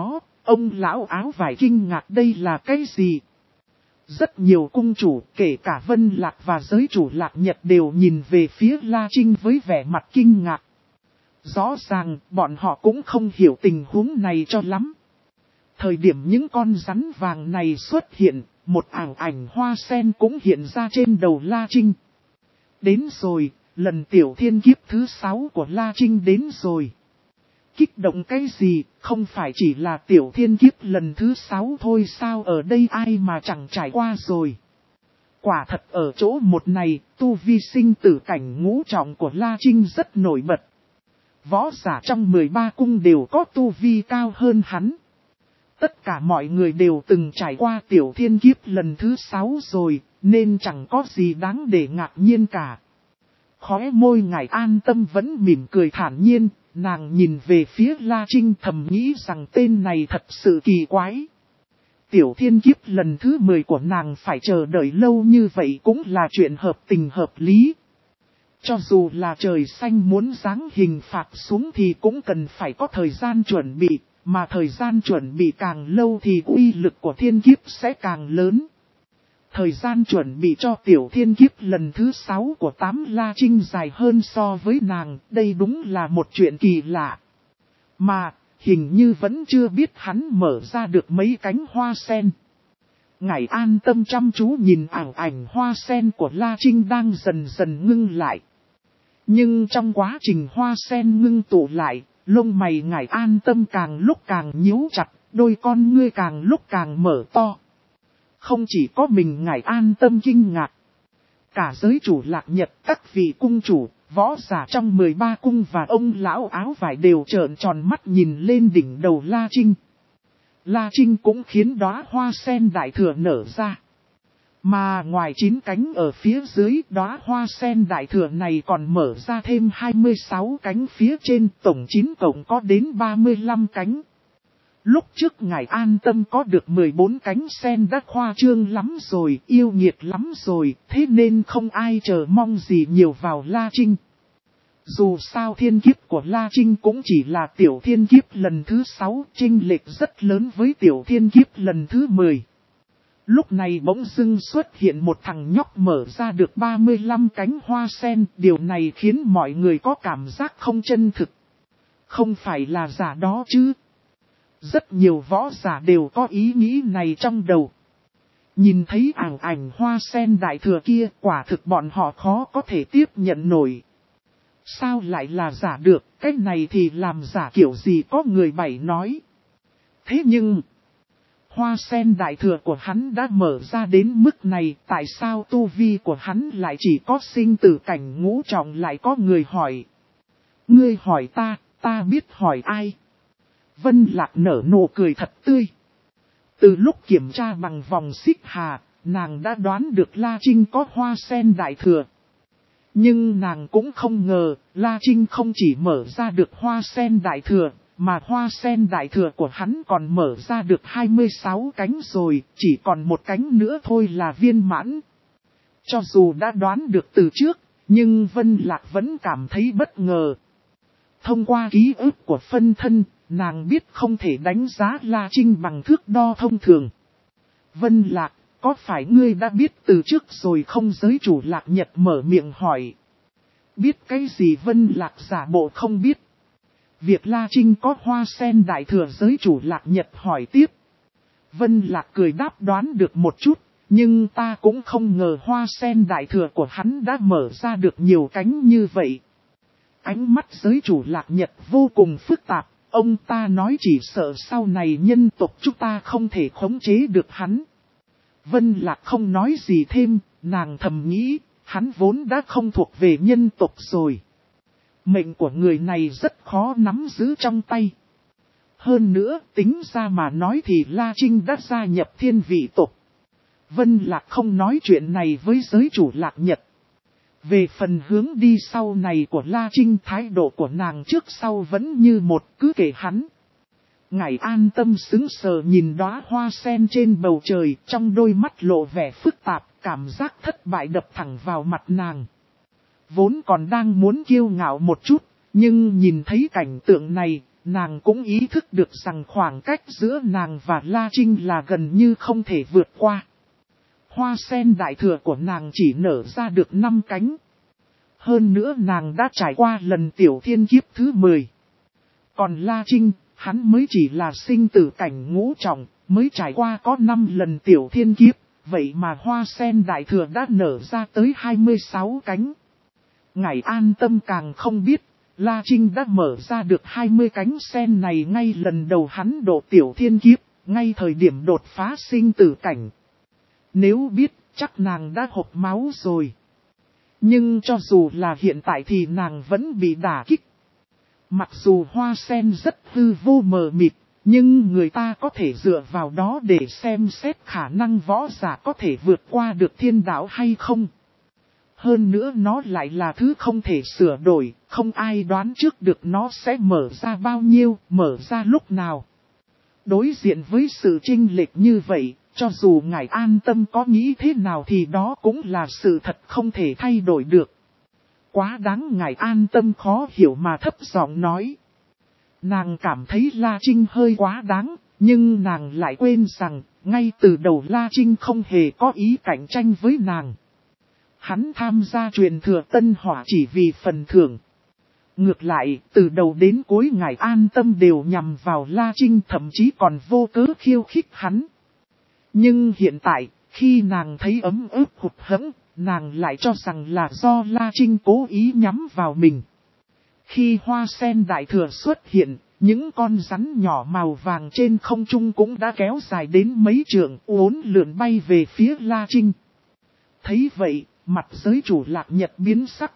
Ông lão áo vải kinh ngạc đây là cái gì? Rất nhiều cung chủ, kể cả Vân Lạc và giới chủ Lạc Nhật đều nhìn về phía La Trinh với vẻ mặt kinh ngạc. Rõ ràng, bọn họ cũng không hiểu tình huống này cho lắm. Thời điểm những con rắn vàng này xuất hiện, một ảo ảnh hoa sen cũng hiện ra trên đầu La Trinh. Đến rồi, lần tiểu thiên kiếp thứ sáu của La Trinh đến rồi. Kích động cái gì, không phải chỉ là tiểu thiên kiếp lần thứ sáu thôi sao, ở đây ai mà chẳng trải qua rồi. Quả thật ở chỗ một này, tu vi sinh tử cảnh ngũ trọng của La Trinh rất nổi bật. Võ giả trong mười ba cung đều có tu vi cao hơn hắn. Tất cả mọi người đều từng trải qua tiểu thiên kiếp lần thứ sáu rồi, nên chẳng có gì đáng để ngạc nhiên cả. Khóe môi Ngải An Tâm vẫn mỉm cười thản nhiên, nàng nhìn về phía La Trinh thầm nghĩ rằng tên này thật sự kỳ quái. Tiểu thiên kiếp lần thứ mười của nàng phải chờ đợi lâu như vậy cũng là chuyện hợp tình hợp lý. Cho dù là trời xanh muốn giáng hình phạt xuống thì cũng cần phải có thời gian chuẩn bị, mà thời gian chuẩn bị càng lâu thì uy lực của thiên kiếp sẽ càng lớn. Thời gian chuẩn bị cho tiểu thiên kiếp lần thứ sáu của tám La Trinh dài hơn so với nàng, đây đúng là một chuyện kỳ lạ. Mà, hình như vẫn chưa biết hắn mở ra được mấy cánh hoa sen. Ngải An Tâm chăm chú nhìn ảo ảnh hoa sen của La Trinh đang dần dần ngưng lại. Nhưng trong quá trình hoa sen ngưng tụ lại, lông mày Ngải An Tâm càng lúc càng nhíu chặt, đôi con ngươi càng lúc càng mở to. Không chỉ có mình Ngải An Tâm kinh ngạc. Cả giới chủ Lạc Nhật, các vị cung chủ, võ giả trong mười ba cung và ông lão áo vải đều trợn tròn mắt nhìn lên đỉnh đầu La Trinh. La Trinh cũng khiến đóa hoa sen đại thừa nở ra. Mà ngoài chín cánh ở phía dưới đóa hoa sen đại thừa này còn mở ra thêm hai mươi sáu cánh phía trên, tổng chín cộng có đến ba mươi lăm cánh. Lúc trước Ngải An Tâm có được mười bốn cánh sen đã khoa trương lắm rồi, yêu nghiệt lắm rồi, thế nên không ai chờ mong gì nhiều vào La Trinh. Dù sao thiên kiếp của La Trinh cũng chỉ là tiểu thiên kiếp lần thứ sáu, chênh lệch rất lớn với tiểu thiên kiếp lần thứ mười. Lúc này bỗng dưng xuất hiện một thằng nhóc mở ra được ba mươi lăm cánh hoa sen, điều này khiến mọi người có cảm giác không chân thực. Không phải là giả đó chứ. Rất nhiều võ giả đều có ý nghĩ này trong đầu. Nhìn thấy ảo ảnh hoa sen đại thừa kia, quả thực bọn họ khó có thể tiếp nhận nổi. Sao lại là giả được, cái này thì làm giả kiểu gì có người bảy nói. Thế nhưng, hoa sen đại thừa của hắn đã mở ra đến mức này, tại sao tu vi của hắn lại chỉ có sinh tử cảnh ngũ trọng? Lại có người hỏi. Ngươi hỏi ta, ta biết hỏi ai? Vân Lạc nở nụ cười thật tươi. Từ lúc kiểm tra bằng vòng xích hà, nàng đã đoán được La Trinh có hoa sen đại thừa. Nhưng nàng cũng không ngờ, La Trinh không chỉ mở ra được hoa sen đại thừa, mà hoa sen đại thừa của hắn còn mở ra được hai mươi sáu cánh rồi, chỉ còn một cánh nữa thôi là viên mãn. Cho dù đã đoán được từ trước, nhưng Vân Lạc vẫn cảm thấy bất ngờ. Thông qua ký ức của phân thân, nàng biết không thể đánh giá La Trinh bằng thước đo thông thường. Vân Lạc, có phải ngươi đã biết từ trước rồi không? Giới chủ Lạc Nhật mở miệng hỏi. Biết cái gì? Vân Lạc giả bộ không biết. Việc La Trinh có hoa sen đại thừa, giới chủ Lạc Nhật hỏi tiếp. Vân Lạc cười đáp đoán được một chút, nhưng ta cũng không ngờ hoa sen đại thừa của hắn đã mở ra được nhiều cánh như vậy. Ánh mắt giới chủ Lạc Nhật vô cùng phức tạp, ông ta nói chỉ sợ sau này nhân tộc chúng ta không thể khống chế được hắn. Vân Lạc không nói gì thêm, nàng thầm nghĩ, hắn vốn đã không thuộc về nhân tộc rồi. Mệnh của người này rất khó nắm giữ trong tay. Hơn nữa, tính ra mà nói thì La Trinh đã gia nhập thiên vị tộc. Vân Lạc không nói chuyện này với giới chủ Lạc Nhật. Về phần hướng đi sau này của La Trinh, thái độ của nàng trước sau vẫn như một, cứ kể hắn. Ngải An Tâm sững sờ nhìn đóa hoa sen trên bầu trời, trong đôi mắt lộ vẻ phức tạp, cảm giác thất bại đập thẳng vào mặt nàng. Vốn còn đang muốn kiêu ngạo một chút, nhưng nhìn thấy cảnh tượng này, nàng cũng ý thức được rằng khoảng cách giữa nàng và La Trinh là gần như không thể vượt qua. Hoa sen đại thừa của nàng chỉ nở ra được năm cánh. Hơn nữa nàng đã trải qua lần tiểu thiên kiếp thứ mười. Còn La Trinh, hắn mới chỉ là sinh tử cảnh ngũ trọng, mới trải qua có năm lần tiểu thiên kiếp, vậy mà hoa sen đại thừa đã nở ra tới hai mươi sáu cánh. Ngải An Tâm càng không biết, La Trinh đã mở ra được hai mươi cánh sen này ngay lần đầu hắn độ tiểu thiên kiếp, ngay thời điểm đột phá sinh tử cảnh. Nếu biết, chắc nàng đã hộc máu rồi. Nhưng cho dù là hiện tại thì nàng vẫn bị đả kích. Mặc dù hoa sen rất hư vô mờ mịt, nhưng người ta có thể dựa vào đó để xem xét khả năng võ giả có thể vượt qua được thiên đạo hay không. Hơn nữa nó lại là thứ không thể sửa đổi, không ai đoán trước được nó sẽ mở ra bao nhiêu, mở ra lúc nào. Đối diện với sự chênh lệch như vậy, cho dù Ngải An Tâm có nghĩ thế nào thì đó cũng là sự thật không thể thay đổi được. Quá đáng, Ngải An Tâm khó hiểu mà thấp giọng nói. Nàng cảm thấy La Trinh hơi quá đáng, nhưng nàng lại quên rằng, ngay từ đầu La Trinh không hề có ý cạnh tranh với nàng. Hắn tham gia truyền thừa Tân Hỏa chỉ vì phần thưởng. Ngược lại, từ đầu đến cuối Ngải An Tâm đều nhằm vào La Trinh, thậm chí còn vô cớ khiêu khích hắn. Nhưng hiện tại, khi nàng thấy ấm ức hụt hẫng, nàng lại cho rằng là do La Trinh cố ý nhắm vào mình. Khi hoa sen đại thừa xuất hiện, những con rắn nhỏ màu vàng trên không trung cũng đã kéo dài đến mấy trượng, uốn lượn bay về phía La Trinh. Thấy vậy, mặt giới chủ Lạc Nhật biến sắc.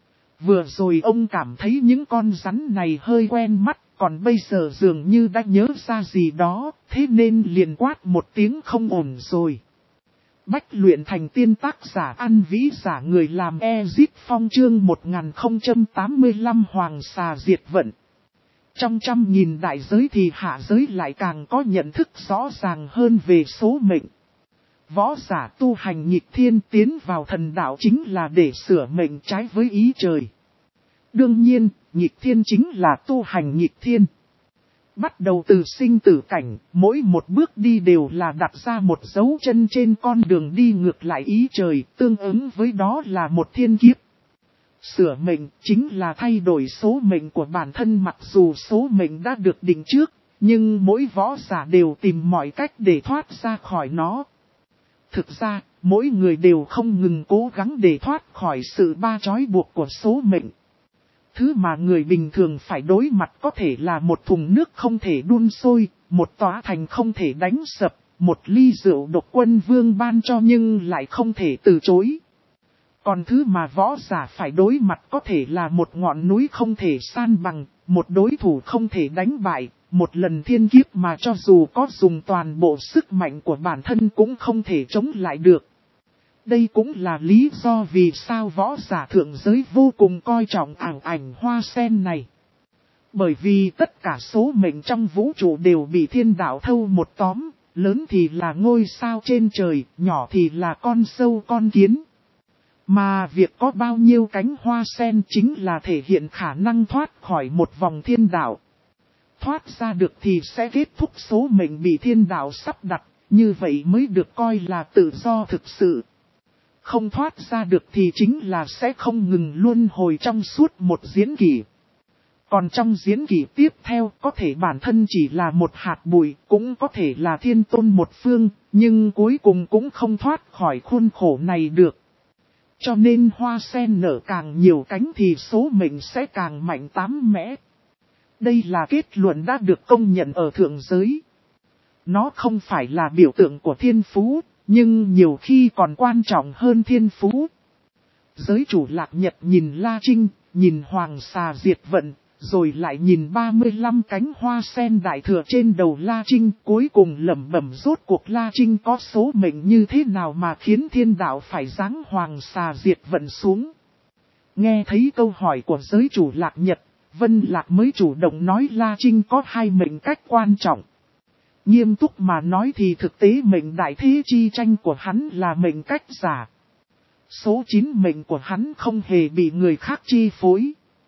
Vừa rồi ông cảm thấy những con rắn này hơi quen mắt, còn bây giờ dường như đã nhớ ra gì đó, thế nên liền quát một tiếng không ổn rồi. Bách luyện thành tiên, tác giả An Vĩ, giả người làm Ezit Phong, chương một nghìn không trăm tám mươi lăm Hoàng Xà Diệt Vận. Trong trăm nghìn đại giới thì hạ giới lại càng có nhận thức rõ ràng hơn về số mệnh. Võ giả tu hành nghịch thiên tiến vào thần đạo chính là để sửa mệnh trái với ý trời. Đương nhiên, nghịch thiên chính là tu hành nghịch thiên. Bắt đầu từ sinh tử cảnh, mỗi một bước đi đều là đặt ra một dấu chân trên con đường đi ngược lại ý trời, tương ứng với đó là một thiên kiếp. Sửa mệnh chính là thay đổi số mệnh của bản thân, mặc dù số mệnh đã được định trước, nhưng mỗi võ giả đều tìm mọi cách để thoát ra khỏi nó. Thực ra, mỗi người đều không ngừng cố gắng để thoát khỏi sự ba trói buộc của số mệnh. Thứ mà người bình thường phải đối mặt có thể là một thùng nước không thể đun sôi, một tòa thành không thể đánh sập, một ly rượu độc quân vương ban cho nhưng lại không thể từ chối. Còn thứ mà võ giả phải đối mặt có thể là một ngọn núi không thể san bằng, một đối thủ không thể đánh bại, một lần thiên kiếp mà cho dù có dùng toàn bộ sức mạnh của bản thân cũng không thể chống lại được. Đây cũng là lý do vì sao võ giả thượng giới vô cùng coi trọng ảo ảnh hoa sen này. Bởi vì tất cả số mệnh trong vũ trụ đều bị thiên đạo thâu một tóm, lớn thì là ngôi sao trên trời, nhỏ thì là con sâu con kiến. Mà việc có bao nhiêu cánh hoa sen chính là thể hiện khả năng thoát khỏi một vòng thiên đạo. Thoát ra được thì sẽ kết thúc số mệnh bị thiên đạo sắp đặt, như vậy mới được coi là tự do thực sự. Không thoát ra được thì chính là sẽ không ngừng luân hồi trong suốt một diễn kỷ. Còn trong diễn kỷ tiếp theo có thể bản thân chỉ là một hạt bụi, cũng có thể là thiên tôn một phương, nhưng cuối cùng cũng không thoát khỏi khuôn khổ này được. Cho nên hoa sen nở càng nhiều cánh thì số mệnh sẽ càng mạnh tám mẽ. Đây là kết luận đã được công nhận ở thượng giới. Nó không phải là biểu tượng của thiên phú, nhưng nhiều khi còn quan trọng hơn thiên phú. Giới chủ Lạc Nhật nhìn La Trinh, nhìn Hoàng Xà Diệt Vận, rồi lại nhìn ba mươi lăm cánh hoa sen đại thừa trên đầu La Trinh, cuối cùng lẩm bẩm rốt cuộc La Trinh có số mệnh như thế nào mà khiến thiên đạo phải giáng Hoàng Xà Diệt Vận xuống. Nghe thấy câu hỏi của giới chủ Lạc Nhật, Vân Lạc mới chủ động nói La Trinh có hai mệnh cách quan trọng. Nghiêm túc mà nói thì thực tế mệnh đại thế chi tranh của hắn là mệnh cách giả. Số chín mệnh của hắn không hề bị người khác chi phối.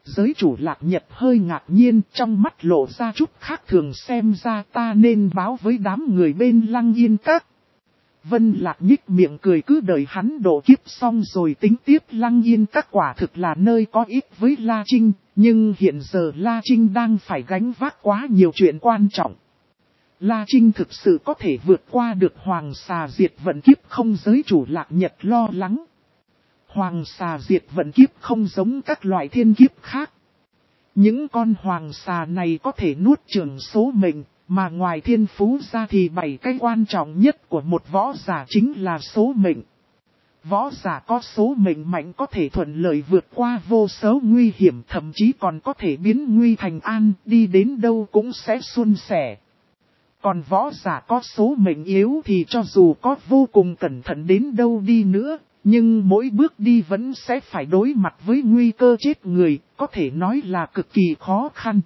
Giới chủ Lạc Nhật hơi ngạc nhiên, trong mắt lộ ra chút khác thường, xem ra ta nên báo với đám người bên Lăng Yên Các. Vân Lạc nhích miệng cười, cứ đợi hắn độ kiếp xong rồi tính tiếp. Lăng Yên Các quả thực là nơi có ích với La Trinh, nhưng hiện giờ La Trinh đang phải gánh vác quá nhiều chuyện quan trọng. La Trinh thực sự có thể vượt qua được Hoàng Xà Diệt Vận Kiếp không? Giới chủ Lạc Nhật lo lắng. Hoàng Xà Diệt Vận Kiếp không giống các loại thiên kiếp khác. Những con Hoàng Xà này có thể nuốt chửng số mệnh, mà ngoài thiên phú ra thì bảy cái quan trọng nhất của một võ giả chính là số mệnh. Võ giả có số mệnh mạnh có thể thuận lợi vượt qua vô số nguy hiểm, thậm chí còn có thể biến nguy thành an, đi đến đâu cũng sẽ suôn sẻ. Còn võ giả có số mệnh yếu thì cho dù có vô cùng cẩn thận đến đâu đi nữa, nhưng mỗi bước đi vẫn sẽ phải đối mặt với nguy cơ chết người, có thể nói là cực kỳ khó khăn.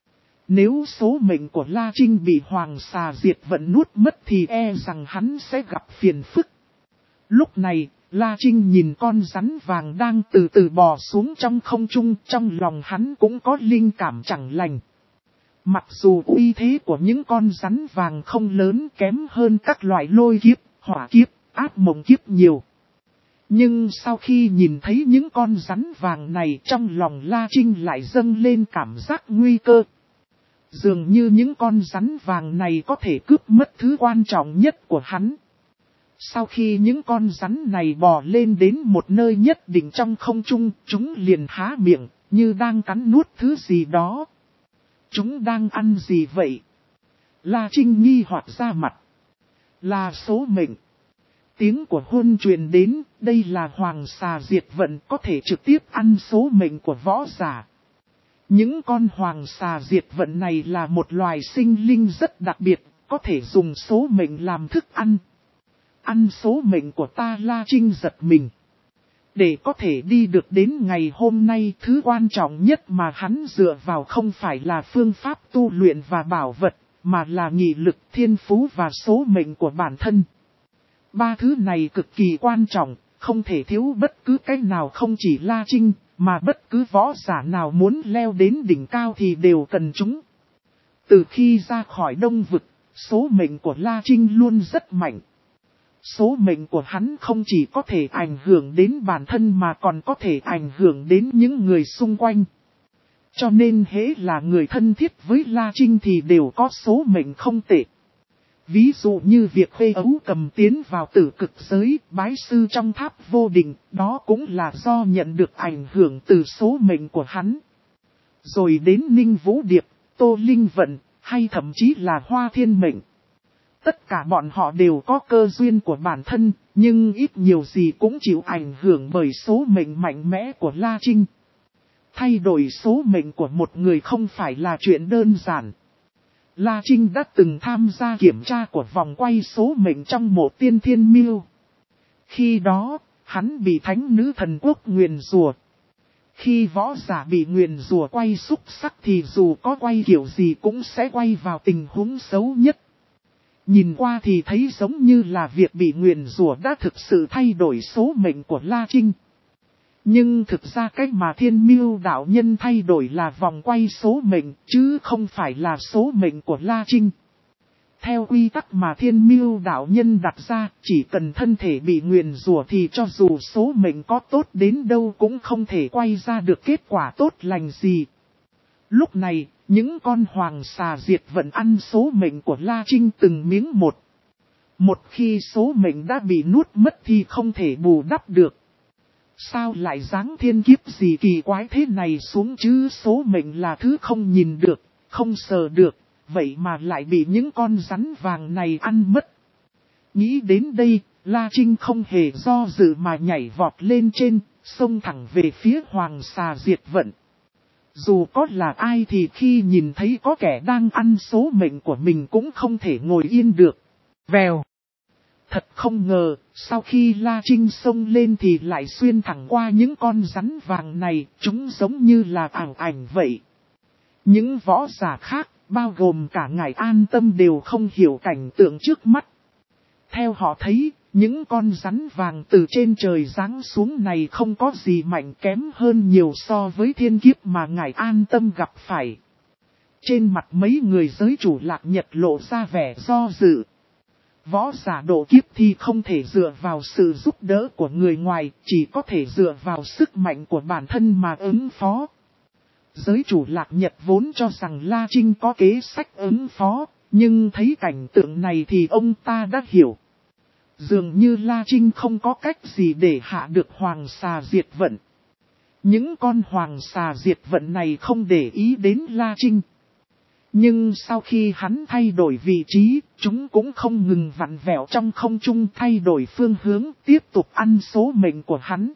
Nếu số mệnh của La Trinh bị Hoàng Xà Diệt Vận nuốt mất thì e rằng hắn sẽ gặp phiền phức. Lúc này, La Trinh nhìn con rắn vàng đang từ từ bò xuống trong không trung, trong lòng hắn cũng có linh cảm chẳng lành. Mặc dù uy thế của những con rắn vàng không lớn, kém hơn các loại lôi kiếp, hỏa kiếp, ác mộng kiếp nhiều. Nhưng sau khi nhìn thấy những con rắn vàng này, trong lòng La Trinh lại dâng lên cảm giác nguy cơ. Dường như những con rắn vàng này có thể cướp mất thứ quan trọng nhất của hắn. Sau khi những con rắn này bò lên đến một nơi nhất định trong không trung, chúng liền há miệng, như đang cắn nuốt thứ gì đó. Chúng đang ăn gì vậy? La Trinh nghi hoặc ra mặt. Là số mệnh. Tiếng của hôn truyền đến, đây là Hoàng Xà Diệt Vận, có thể trực tiếp ăn số mệnh của võ giả. Những con Hoàng Xà Diệt Vận này là một loài sinh linh rất đặc biệt, có thể dùng số mệnh làm thức ăn. Ăn số mệnh của ta? La Trinh giật mình. Để có thể đi được đến ngày hôm nay, thứ quan trọng nhất mà hắn dựa vào không phải là phương pháp tu luyện và bảo vật, mà là nghị lực, thiên phú và số mệnh của bản thân. Ba thứ này cực kỳ quan trọng, không thể thiếu bất cứ cái nào. Không chỉ La Trinh, mà bất cứ võ giả nào muốn leo đến đỉnh cao thì đều cần chúng. Từ khi ra khỏi Đông Vực, số mệnh của La Trinh luôn rất mạnh. Số mệnh của hắn không chỉ có thể ảnh hưởng đến bản thân mà còn có thể ảnh hưởng đến những người xung quanh. Cho nên hễ là người thân thiết với La Trinh thì đều có số mệnh không tệ. Ví dụ như việc Khê Ấu Cầm tiến vào Tử Cực giới, bái sư trong Tháp Vô Định, đó cũng là do nhận được ảnh hưởng từ số mệnh của hắn. Rồi đến Ninh Vũ Điệp, Tô Linh Vận, hay thậm chí là Hoa Thiên Mệnh. Tất cả bọn họ đều có cơ duyên của bản thân, nhưng ít nhiều gì cũng chịu ảnh hưởng bởi số mệnh mạnh mẽ của La Trinh. Thay đổi số mệnh của một người không phải là chuyện đơn giản. La Trinh đã từng tham gia kiểm tra của vòng quay số mệnh trong Mộ Tiên Thiên Miêu. Khi đó, hắn bị thánh nữ thần quốc nguyền rủa. Khi võ giả bị nguyền rủa quay xúc sắc thì dù có quay kiểu gì cũng sẽ quay vào tình huống xấu nhất. Nhìn qua thì thấy giống như là việc bị nguyền rủa đã thực sự thay đổi số mệnh của La Trinh. Nhưng thực ra cách mà Thiên Miêu đạo nhân thay đổi là vòng quay số mệnh, chứ không phải là số mệnh của La Trinh. Theo quy tắc mà Thiên Miêu đạo nhân đặt ra, chỉ cần thân thể bị nguyền rủa thì cho dù số mệnh có tốt đến đâu cũng không thể quay ra được kết quả tốt lành gì. Lúc này, những con Hoàng Xà Diệt Vận ăn số mệnh của La Trinh từng miếng một. Một khi số mệnh đã bị nuốt mất thì không thể bù đắp được. Sao lại giáng thiên kiếp gì kỳ quái thế này xuống chứ? Số mệnh là thứ không nhìn được, không sờ được, vậy mà lại bị những con rắn vàng này ăn mất. Nghĩ đến đây, La Trinh không hề do dự mà nhảy vọt lên trên, xông thẳng về phía Hoàng Xà Diệt Vận. Dù có là ai thì khi nhìn thấy có kẻ đang ăn số mệnh của mình cũng không thể ngồi yên được. Vèo. Thật không ngờ, sau khi La Trinh xông lên thì lại xuyên thẳng qua những con rắn vàng này, chúng giống như là ảo ảnh vậy. Những võ giả khác, bao gồm cả Ngải An Tâm đều không hiểu cảnh tượng trước mắt. Theo họ thấy, Những con rắn vàng từ trên trời giáng xuống này không có gì mạnh kém hơn nhiều so với thiên kiếp mà ngài an tâm gặp phải. Trên mặt mấy người giới chủ Lạc Nhật lộ ra vẻ do dự. Võ giả độ kiếp thì không thể dựa vào sự giúp đỡ của người ngoài, chỉ có thể dựa vào sức mạnh của bản thân mà ứng phó. Giới chủ Lạc Nhật vốn cho rằng La Trinh có kế sách ứng phó, nhưng thấy cảnh tượng này thì ông ta đã hiểu. Dường như La Trinh không có cách gì để hạ được hoàng xà diệt vận. Những con hoàng xà diệt vận này không để ý đến La Trinh. Nhưng sau khi hắn thay đổi vị trí, chúng cũng không ngừng vặn vẹo trong không trung thay đổi phương hướng, tiếp tục ăn số mệnh của hắn.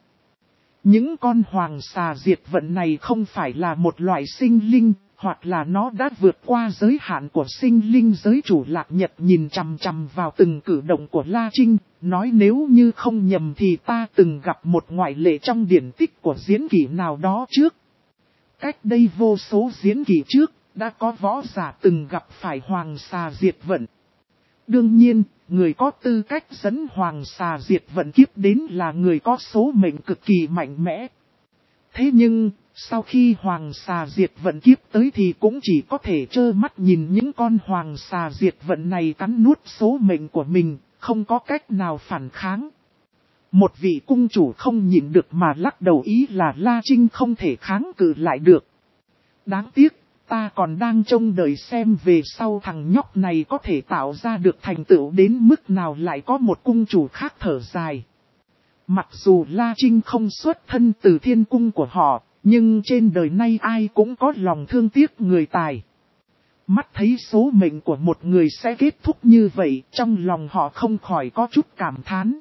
Những con hoàng xà diệt vận này không phải là một loại sinh linh, hoặc là nó đã vượt qua giới hạn của sinh linh. Giới chủ Lạc Nhật nhìn chằm chằm vào từng cử động của La Trinh, nói nếu như không nhầm thì ta từng gặp một ngoại lệ trong điển tích của diễn kỷ nào đó trước. Cách đây vô số diễn kỷ trước, đã có võ giả từng gặp phải hoàng xà diệt vận. Đương nhiên, người có tư cách dẫn hoàng xà diệt vận kiếp đến là người có số mệnh cực kỳ mạnh mẽ. Thế nhưng, sau khi hoàng xà diệt vận kiếp tới thì cũng chỉ có thể trơ mắt nhìn những con hoàng xà diệt vận này cắn nuốt số mệnh của mình, không có cách nào phản kháng. Một vị cung chủ không nhịn được mà lắc đầu, ý là La Trinh không thể kháng cự lại được. Đáng tiếc, ta còn đang trông đợi xem về sau thằng nhóc này có thể tạo ra được thành tựu đến mức nào. Lại có một cung chủ khác thở dài. Mặc dù La Trinh không xuất thân từ thiên cung của họ, nhưng trên đời nay ai cũng có lòng thương tiếc người tài. Mắt thấy số mệnh của một người sẽ kết thúc như vậy, trong lòng họ không khỏi có chút cảm thán.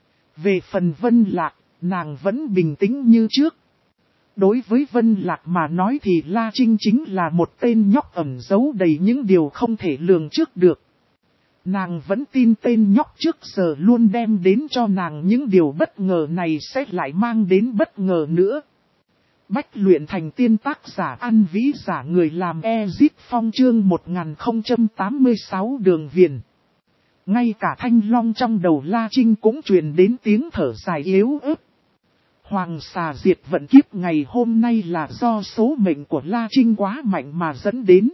Về phần Vân Lạc, nàng vẫn bình tĩnh như trước. Đối với Vân Lạc mà nói thì La Trinh chính là một tên nhóc ẩn giấu đầy những điều không thể lường trước được. Nàng vẫn tin tên nhóc trước giờ luôn đem đến cho nàng những điều bất ngờ này sẽ lại mang đến bất ngờ nữa. Bách luyện thành tiên, tác giả An Vĩ, giả người làm Ezit Phong, chương một nghìn không trăm tám mươi sáu đường viền. Ngay cả thanh long trong đầu La Trinh cũng truyền đến tiếng thở dài yếu ớt. Hoàng xà diệt vận kiếp ngày hôm nay là do số mệnh của La Trinh quá mạnh mà dẫn đến.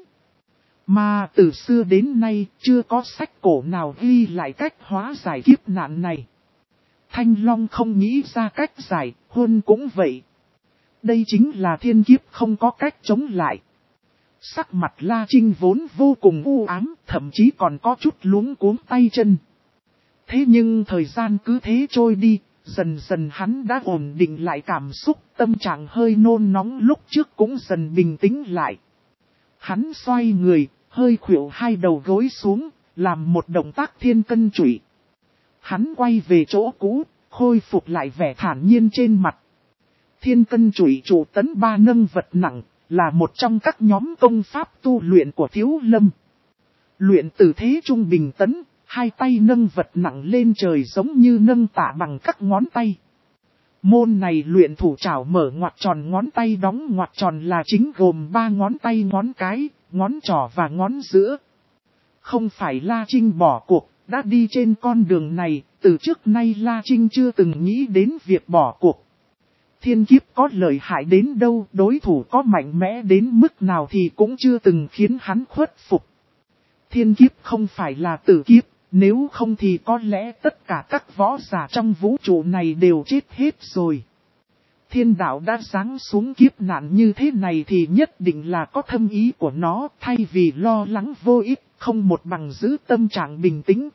Mà từ xưa đến nay chưa có sách cổ nào ghi lại cách hóa giải kiếp nạn này. Thanh Long không nghĩ ra cách giải, Huân cũng vậy. Đây chính là thiên kiếp không có cách chống lại. Sắc mặt La Trinh vốn vô cùng u ám, thậm chí còn có chút luống cuống tay chân. Thế nhưng thời gian cứ thế trôi đi, dần dần hắn đã ổn định lại cảm xúc, tâm trạng hơi nôn nóng lúc trước cũng dần bình tĩnh lại. Hắn xoay người, hơi khuỵu hai đầu gối xuống, làm một động tác thiên cân trụy. Hắn quay về chỗ cũ, khôi phục lại vẻ thản nhiên trên mặt. Thiên cân trụy trụ tấn ba nâng vật nặng, là một trong các nhóm công pháp tu luyện của Thiếu Lâm. Luyện từ thế trung bình tấn, hai tay nâng vật nặng lên trời giống như nâng tạ bằng các ngón tay. Môn này luyện thủ trảo mở ngoặt tròn, ngón tay đóng ngoặt tròn là chính, gồm ba ngón tay, ngón cái, ngón trỏ và ngón giữa. Không phải La Trinh bỏ cuộc, đã đi trên con đường này, từ trước nay La Trinh chưa từng nghĩ đến việc bỏ cuộc. Thiên kiếp có lợi hại đến đâu, đối thủ có mạnh mẽ đến mức nào thì cũng chưa từng khiến hắn khuất phục. Thiên kiếp không phải là tử kiếp, nếu không thì có lẽ tất cả các võ giả trong vũ trụ này đều chết hết rồi. Thiên đạo đã giáng xuống kiếp nạn như thế này thì nhất định là có thâm ý của nó, thay vì lo lắng vô ích, không một bằng giữ tâm trạng bình tĩnh.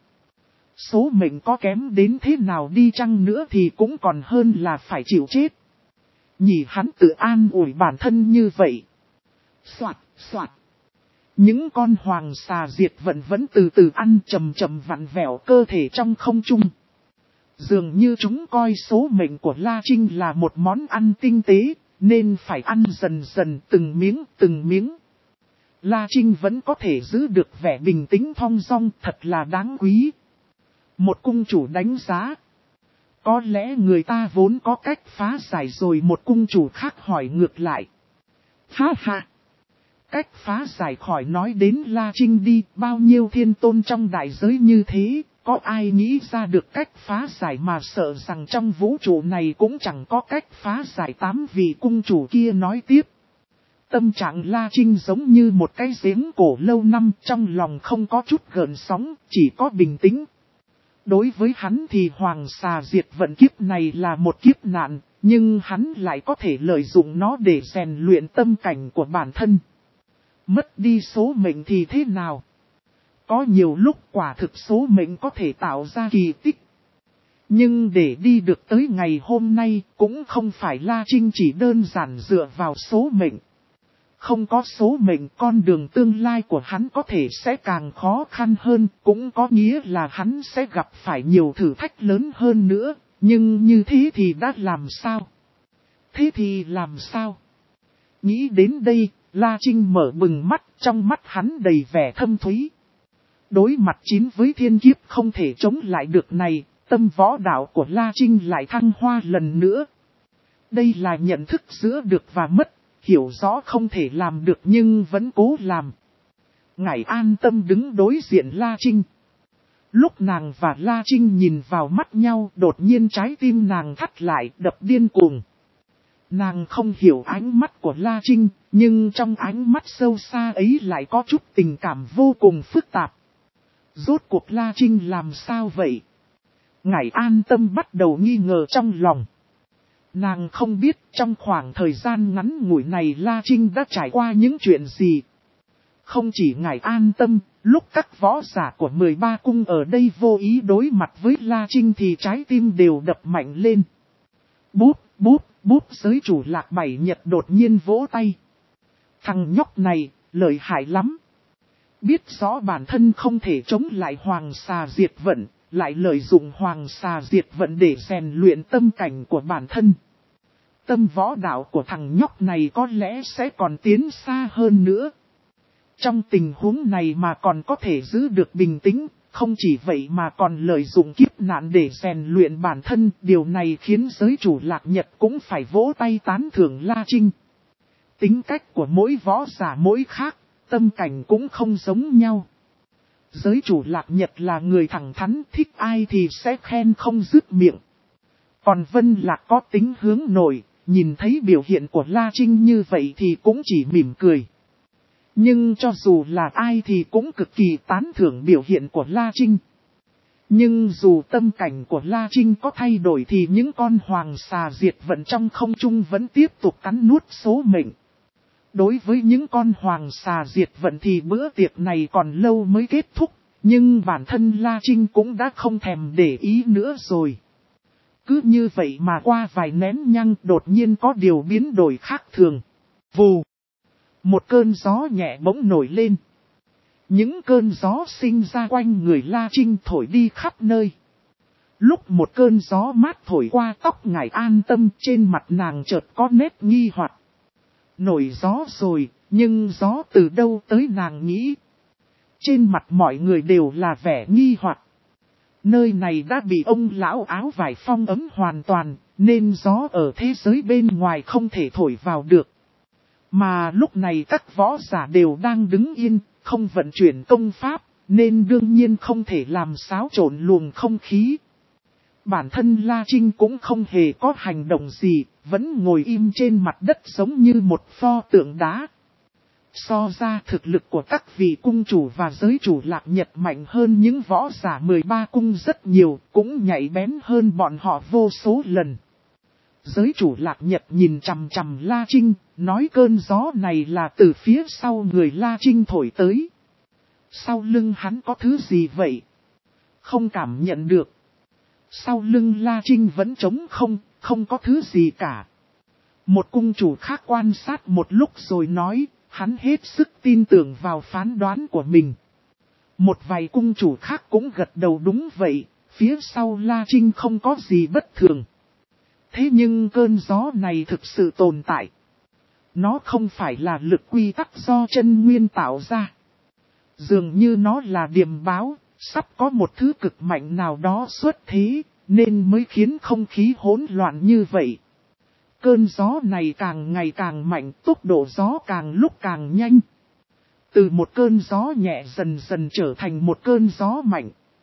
Số mệnh có kém đến thế nào đi chăng nữa thì cũng còn hơn là phải chịu chết. Nhỉ, hắn tự an ủi bản thân như vậy. Soạt, soạt. Những con hoàng xà diệt vận vẫn từ từ ăn, chậm chậm vặn vẹo cơ thể trong không trung. Dường như chúng coi số mệnh của La Trinh là một món ăn tinh tế, nên phải ăn dần dần từng miếng từng miếng. La Trinh vẫn có thể giữ được vẻ bình tĩnh thong dong, thật là đáng quý. Một cung chủ đánh giá. Có lẽ người ta vốn có cách phá giải rồi, một cung chủ khác hỏi ngược lại. Ha ha! Cách phá giải khỏi nói đến La Trinh đi, bao nhiêu thiên tôn trong đại giới như thế, có ai nghĩ ra được cách phá giải mà sợ rằng trong vũ trụ này cũng chẳng có cách phá giải tám vị cung chủ kia nói tiếp. Tâm trạng La Trinh giống như một cái giếng cổ lâu năm, trong lòng không có chút gợn sóng, chỉ có bình tĩnh. Đối với hắn thì Hoàng Xà Diệt Vận kiếp này là một kiếp nạn, nhưng hắn lại có thể lợi dụng nó để rèn luyện tâm cảnh của bản thân. Mất đi số mệnh thì thế nào? Có nhiều lúc quả thực số mệnh có thể tạo ra kỳ tích. Nhưng để đi được tới ngày hôm nay cũng không phải La Trinh chỉ đơn giản dựa vào số mệnh. Không có số mệnh, con đường tương lai của hắn có thể sẽ càng khó khăn hơn, cũng có nghĩa là hắn sẽ gặp phải nhiều thử thách lớn hơn nữa, nhưng như thế thì đã làm sao? Thế thì làm sao? Nghĩ đến đây, La Trinh mở bừng mắt, trong mắt hắn đầy vẻ thâm thúy. Đối mặt chín với thiên kiếp không thể chống lại được này, tâm võ đạo của La Trinh lại thăng hoa lần nữa. Đây là nhận thức giữa được và mất. Hiểu rõ không thể làm được nhưng vẫn cố làm. Ngải an tâm đứng đối diện La Trinh. Lúc nàng và La Trinh nhìn vào mắt nhau, đột nhiên trái tim nàng thắt lại, đập điên cuồng. Nàng không hiểu ánh mắt của La Trinh, nhưng trong ánh mắt sâu xa ấy lại có chút tình cảm vô cùng phức tạp. Rốt cuộc La Trinh làm sao vậy? Ngải an tâm bắt đầu nghi ngờ trong lòng. Nàng không biết trong khoảng thời gian ngắn ngủi này La Trinh đã trải qua những chuyện gì. Không chỉ ngài an tâm, lúc các võ giả của mười ba cung ở đây vô ý đối mặt với La Trinh thì trái tim đều đập mạnh lên. Búp, búp, búp giới chủ Lạc Bảy Nhật đột nhiên vỗ tay. Thằng nhóc này, lợi hại lắm. Biết rõ bản thân không thể chống lại Hoàng Xà Diệt Vận. Lại lợi dụng Hoàng Xà Diệt Vận để rèn luyện tâm cảnh của bản thân. Tâm võ đạo của thằng nhóc này có lẽ sẽ còn tiến xa hơn nữa. Trong tình huống này mà còn có thể giữ được bình tĩnh, không chỉ vậy mà còn lợi dụng kiếp nạn để rèn luyện bản thân. Điều này khiến giới chủ Lạc Nhật cũng phải vỗ tay tán thưởng La Trinh. Tính cách của mỗi võ giả mỗi khác, tâm cảnh cũng không giống nhau. Giới chủ Lạc Nhật là người thẳng thắn, thích ai thì sẽ khen không dứt miệng. Còn Vân Lạc có tính hướng nội, nhìn thấy biểu hiện của La Trinh như vậy thì cũng chỉ mỉm cười. Nhưng cho dù là ai thì cũng cực kỳ tán thưởng biểu hiện của La Trinh. Nhưng dù tâm cảnh của La Trinh có thay đổi thì những con Hoàng Xà Diệt Vận trong không trung vẫn tiếp tục cắn nuốt số mệnh. Đối với những con Hoàng Xà Diệt Vận thì bữa tiệc này còn lâu mới kết thúc, nhưng bản thân La Trinh cũng đã không thèm để ý nữa rồi. Cứ như vậy mà qua vài nén nhang đột nhiên có điều biến đổi khác thường. Vù! Một cơn gió nhẹ bỗng nổi lên. Những cơn gió sinh ra quanh người La Trinh thổi đi khắp nơi. Lúc một cơn gió mát thổi qua tóc ngải an tâm, trên mặt nàng chợt có nét nghi hoặc. Nổi gió rồi, nhưng gió từ đâu tới nàng nghĩ. Trên mặt mọi người đều là vẻ nghi hoặc. Nơi này đã bị ông lão áo vải phong ấm hoàn toàn, nên gió ở thế giới bên ngoài không thể thổi vào được. Mà lúc này các võ giả đều đang đứng yên, không vận chuyển công pháp, nên đương nhiên không thể làm xáo trộn luồng không khí. Bản thân La Trinh cũng không hề có hành động gì, vẫn ngồi im trên mặt đất giống như một pho tượng đá. So ra thực lực của các vị cung chủ và giới chủ Lạc Nhật mạnh hơn những võ giả mười ba cung rất nhiều, cũng nhạy bén hơn bọn họ vô số lần. Giới chủ Lạc Nhật nhìn chằm chằm La Trinh, nói cơn gió này là từ phía sau người La Trinh thổi tới. Sau lưng hắn có thứ gì vậy? Không cảm nhận được. Sau lưng La Trinh vẫn trống không, không có thứ gì cả. Một cung chủ khác quan sát một lúc rồi nói, hắn hết sức tin tưởng vào phán đoán của mình. Một vài cung chủ khác cũng gật đầu đúng vậy, phía sau La Trinh không có gì bất thường. Thế nhưng cơn gió này thực sự tồn tại. Nó không phải là lực quy tắc do chân nguyên tạo ra. Dường như nó là điềm báo, sắp có một thứ cực mạnh nào đó xuất thế, nên mới khiến không khí hỗn loạn như vậy. Cơn gió này càng ngày càng mạnh, tốc độ gió càng lúc càng nhanh. Từ một cơn gió nhẹ dần dần trở thành một cơn gió mạnh.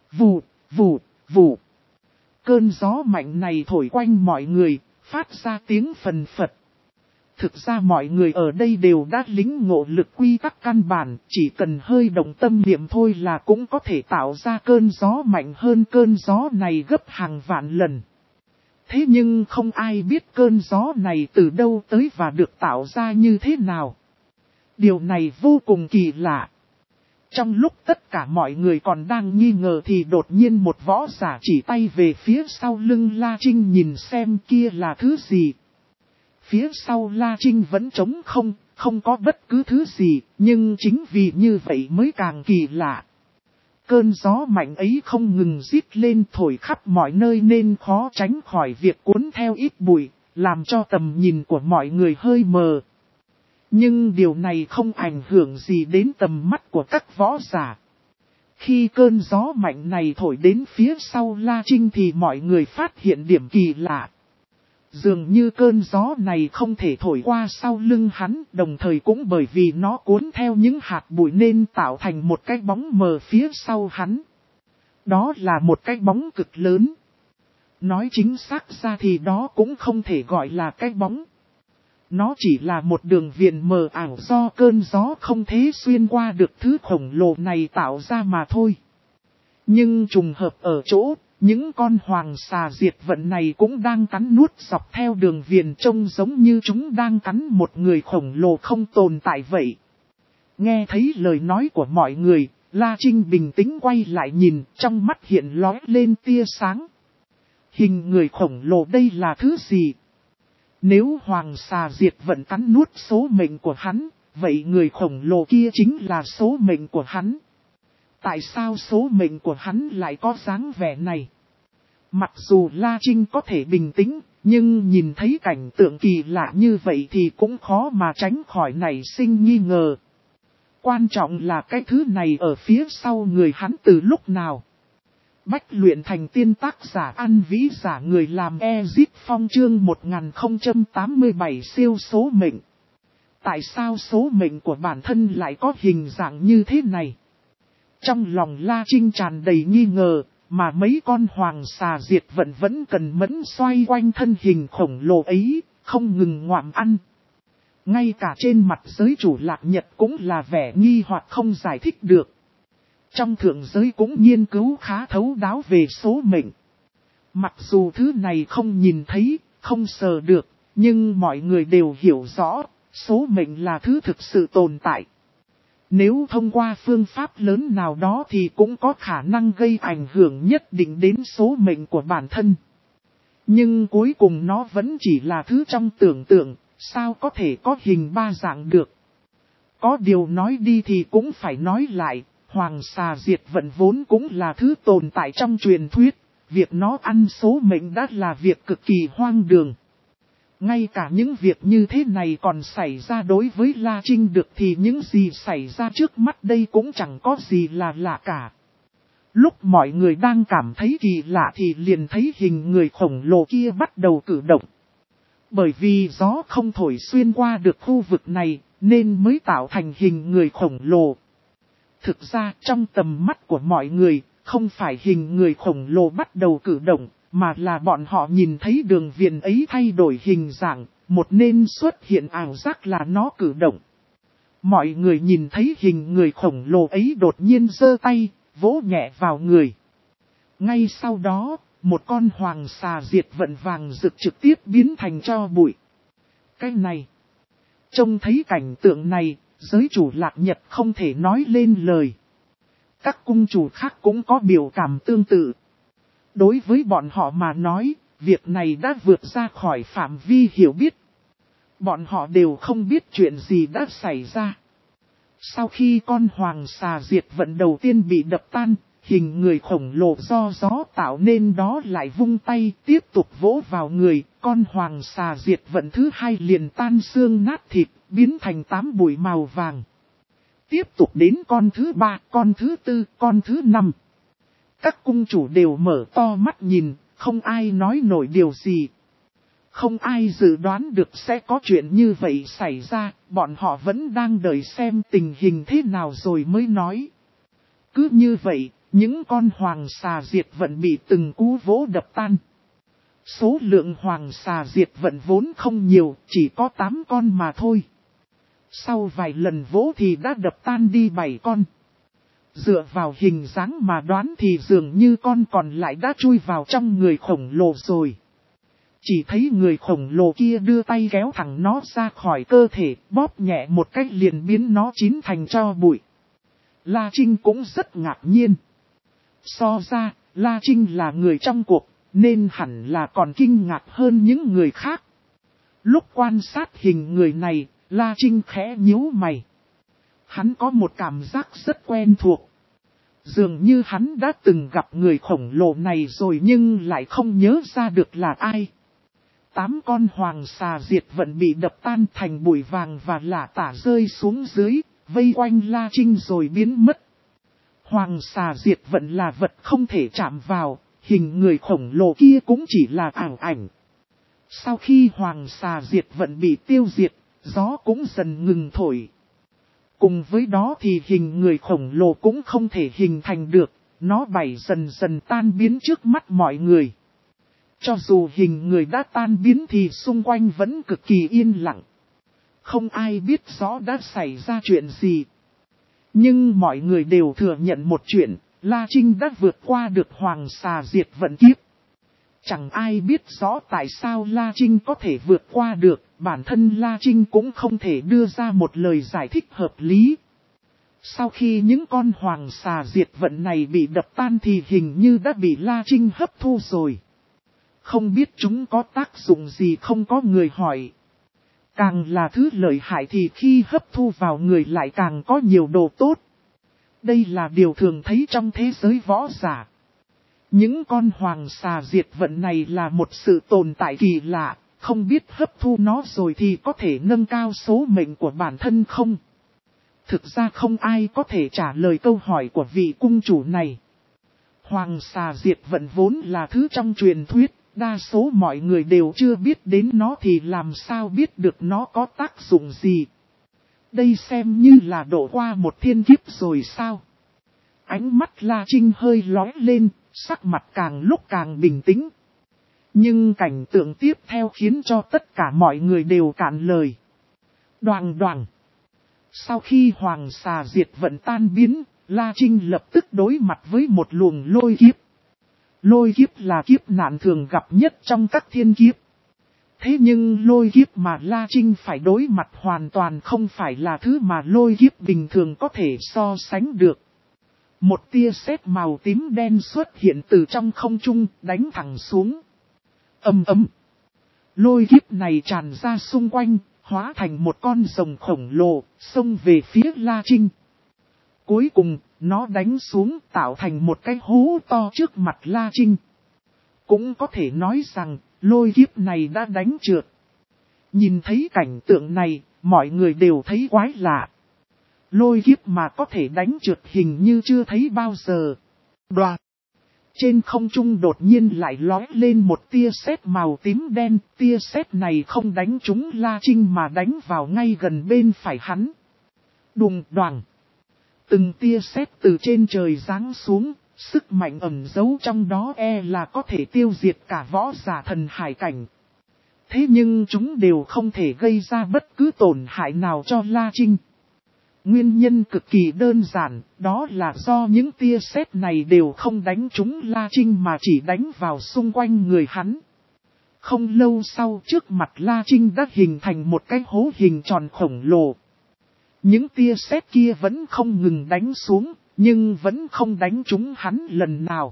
Vù, vù, vù. Cơn gió mạnh này thổi quanh mọi người, phát ra tiếng phần phật. Thực ra mọi người ở đây đều đã lĩnh ngộ lực quy tắc căn bản, chỉ cần hơi động tâm niệm thôi là cũng có thể tạo ra cơn gió mạnh hơn cơn gió này gấp hàng vạn lần. Thế nhưng không ai biết cơn gió này từ đâu tới và được tạo ra như thế nào. Điều này vô cùng kỳ lạ. Trong lúc tất cả mọi người còn đang nghi ngờ thì đột nhiên một võ giả chỉ tay về phía sau lưng La Trinh nhìn xem kia là thứ gì. Phía sau La Trinh vẫn trống không, không có bất cứ thứ gì, nhưng chính vì như vậy mới càng kỳ lạ. Cơn gió mạnh ấy không ngừng rít lên thổi khắp mọi nơi nên khó tránh khỏi việc cuốn theo ít bụi, làm cho tầm nhìn của mọi người hơi mờ. Nhưng điều này không ảnh hưởng gì đến tầm mắt của các võ giả. Khi cơn gió mạnh này thổi đến phía sau La Trinh thì mọi người phát hiện điểm kỳ lạ. Dường như cơn gió này không thể thổi qua sau lưng hắn, đồng thời cũng bởi vì nó cuốn theo những hạt bụi nên tạo thành một cái bóng mờ phía sau hắn. Đó là một cái bóng cực lớn. Nói chính xác ra thì đó cũng không thể gọi là cái bóng. Nó chỉ là một đường viền mờ ảo do cơn gió không thể xuyên qua được thứ khổng lồ này tạo ra mà thôi. Nhưng trùng hợp ở chỗ, những con hoàng xà diệt vận này cũng đang cắn nuốt dọc theo đường viền trông giống như chúng đang cắn một người khổng lồ không tồn tại vậy. Nghe thấy lời nói của mọi người, La Trinh bình tĩnh quay lại nhìn, trong mắt hiện lóe lên tia sáng. Hình người khổng lồ đây là thứ gì? Nếu hoàng xà diệt vận cắn nuốt số mệnh của hắn, vậy người khổng lồ kia chính là số mệnh của hắn. Tại sao số mệnh của hắn lại có dáng vẻ này? Mặc dù La Trinh có thể bình tĩnh, nhưng nhìn thấy cảnh tượng kỳ lạ như vậy thì cũng khó mà tránh khỏi nảy sinh nghi ngờ. Quan trọng là cái thứ này ở phía sau người hắn từ lúc nào? Bách luyện thành tiên tác giả An Vĩ giả người làm Ezit Phong chương một nghìn không trăm tám mươi bảy siêu số mệnh. Tại sao số mệnh của bản thân lại có hình dạng như thế này? Trong lòng La Trinh tràn đầy nghi ngờ, mà mấy con hoàng xà diệt vận vẫn cần mẫn xoay quanh thân hình khổng lồ ấy, không ngừng ngoạm ăn. Ngay cả trên mặt giới chủ Lạc Nhật cũng là vẻ nghi hoặc không giải thích được. Trong thượng giới cũng nghiên cứu khá thấu đáo về số mệnh. Mặc dù thứ này không nhìn thấy, không sờ được, nhưng mọi người đều hiểu rõ, số mệnh là thứ thực sự tồn tại. Nếu thông qua phương pháp lớn nào đó thì cũng có khả năng gây ảnh hưởng nhất định đến số mệnh của bản thân. Nhưng cuối cùng nó vẫn chỉ là thứ trong tưởng tượng, sao có thể có hình ba dạng được. Có điều nói đi thì cũng phải nói lại, hoàng xà diệt vận vốn cũng là thứ tồn tại trong truyền thuyết, việc nó ăn số mệnh đã là việc cực kỳ hoang đường. Ngay cả những việc như thế này còn xảy ra đối với La Trinh được thì những gì xảy ra trước mắt đây cũng chẳng có gì là lạ cả. Lúc mọi người đang cảm thấy kỳ lạ thì liền thấy hình người khổng lồ kia bắt đầu cử động. Bởi vì gió không thổi xuyên qua được khu vực này nên mới tạo thành hình người khổng lồ. Thực ra trong tầm mắt của mọi người, không phải hình người khổng lồ bắt đầu cử động, mà là bọn họ nhìn thấy đường viền ấy thay đổi hình dạng, một nên xuất hiện ảo giác là nó cử động. Mọi người nhìn thấy hình người khổng lồ ấy đột nhiên giơ tay, vỗ nhẹ vào người. Ngay sau đó, một con hoàng xà diệt vận vàng rực trực tiếp biến thành tro bụi. Cái này, trông thấy cảnh tượng này, giới chủ Lạc Nhật không thể nói lên lời. Các cung chủ khác cũng có biểu cảm tương tự. Đối với bọn họ mà nói, việc này đã vượt ra khỏi phạm vi hiểu biết. Bọn họ đều không biết chuyện gì đã xảy ra. Sau khi con hoàng xà diệt vận đầu tiên bị đập tan, hình người khổng lồ do gió tạo nên đó lại vung tay tiếp tục vỗ vào người, con hoàng xà diệt vận thứ hai liền tan xương nát thịt, biến thành tám bụi màu vàng. Tiếp tục đến con thứ ba, con thứ tư, con thứ năm. Các cung chủ đều mở to mắt nhìn, không ai nói nổi điều gì. Không ai dự đoán được sẽ có chuyện như vậy xảy ra, bọn họ vẫn đang đợi xem tình hình thế nào rồi mới nói. Cứ như vậy, Những con hoàng xà diệt vận bị từng cú vỗ đập tan. Số lượng hoàng xà diệt vận vốn không nhiều, chỉ có tám con mà thôi. Sau vài lần vỗ thì đã đập tan đi bảy con. Dựa vào hình dáng mà đoán thì dường như con còn lại đã chui vào trong người khổng lồ rồi. Chỉ thấy người khổng lồ kia đưa tay kéo thẳng nó ra khỏi cơ thể, bóp nhẹ một cách liền biến nó chín thành tro bụi. La Trinh cũng rất ngạc nhiên. So ra, La Trinh là người trong cuộc, nên hẳn là còn kinh ngạc hơn những người khác. Lúc quan sát hình người này, La Trinh khẽ nhíu mày. Hắn có một cảm giác rất quen thuộc. Dường như hắn đã từng gặp người khổng lồ này rồi nhưng lại không nhớ ra được là ai. Tám con hoàng xà diệt vận bị đập tan thành bụi vàng và lả tả rơi xuống dưới, vây quanh La Trinh rồi biến mất. Hoàng xà diệt vận là vật không thể chạm vào, hình người khổng lồ kia cũng chỉ là ảo ảnh. Sau khi hoàng xà diệt vận bị tiêu diệt, gió cũng dần ngừng thổi. Cùng với đó thì hình người khổng lồ cũng không thể hình thành được, nó bảy dần dần tan biến trước mắt mọi người. Cho dù hình người đã tan biến thì xung quanh vẫn cực kỳ yên lặng. Không ai biết rõ đã xảy ra chuyện gì. Nhưng mọi người đều thừa nhận một chuyện, La Trinh đã vượt qua được hoàng xà diệt vận kiếp. Chẳng ai biết rõ tại sao La Trinh có thể vượt qua được, bản thân La Trinh cũng không thể đưa ra một lời giải thích hợp lý. Sau khi những con hoàng xà diệt vận này bị đập tan thì hình như đã bị La Trinh hấp thu rồi. Không biết chúng có tác dụng gì không có người hỏi. Càng là thứ lợi hại thì khi hấp thu vào người lại càng có nhiều đồ tốt. Đây là điều thường thấy trong thế giới võ giả. Những con hoàng xà diệt vận này là một sự tồn tại kỳ lạ, không biết hấp thu nó rồi thì có thể nâng cao số mệnh của bản thân không? Thực ra không ai có thể trả lời câu hỏi của vị cung chủ này. Hoàng xà diệt vận vốn là thứ trong truyền thuyết, đa số mọi người đều chưa biết đến nó thì làm sao biết được nó có tác dụng gì. Đây xem như là độ qua một thiên kiếp rồi sao? Ánh mắt La Trinh hơi lóe lên, sắc mặt càng lúc càng bình tĩnh. Nhưng cảnh tượng tiếp theo khiến cho tất cả mọi người đều cạn lời. Đoàng đoàng. Sau khi hoàng xà diệt vận tan biến, La Trinh lập tức đối mặt với một luồng lôi kiếp. Lôi kiếp là kiếp nạn thường gặp nhất trong các thiên kiếp. Thế nhưng lôi kiếp mà La Trinh phải đối mặt hoàn toàn không phải là thứ mà lôi kiếp bình thường có thể so sánh được. Một tia sét màu tím đen xuất hiện từ trong không trung đánh thẳng xuống. Ầm ầm. Lôi kiếp này tràn ra xung quanh, hóa thành một con rồng khổng lồ, xông về phía La Trinh. Cuối cùng, nó đánh xuống tạo thành một cái hố to trước mặt La Trinh. Cũng có thể nói rằng, lôi kiếp này đã đánh trượt. Nhìn thấy cảnh tượng này, mọi người đều thấy quái lạ. Lôi kiếp mà có thể đánh trượt hình như chưa thấy bao giờ. Đoạt. Trên không trung đột nhiên lại lói lên một tia sét màu tím đen. Tia sét này không đánh trúng La Trinh mà đánh vào ngay gần bên phải hắn. Đùng đoàng. Từng tia sét từ trên trời giáng xuống. Sức mạnh ẩn giấu trong đó e là có thể tiêu diệt cả võ giả thần hải cảnh. Thế nhưng chúng đều không thể gây ra bất cứ tổn hại nào cho La Trinh. Nguyên nhân cực kỳ đơn giản, đó là do những tia sét này đều không đánh trúng La Trinh mà chỉ đánh vào xung quanh người hắn. Không lâu sau trước mặt La Trinh đã hình thành một cái hố hình tròn khổng lồ. Những tia sét kia vẫn không ngừng đánh xuống, nhưng vẫn không đánh trúng hắn lần nào.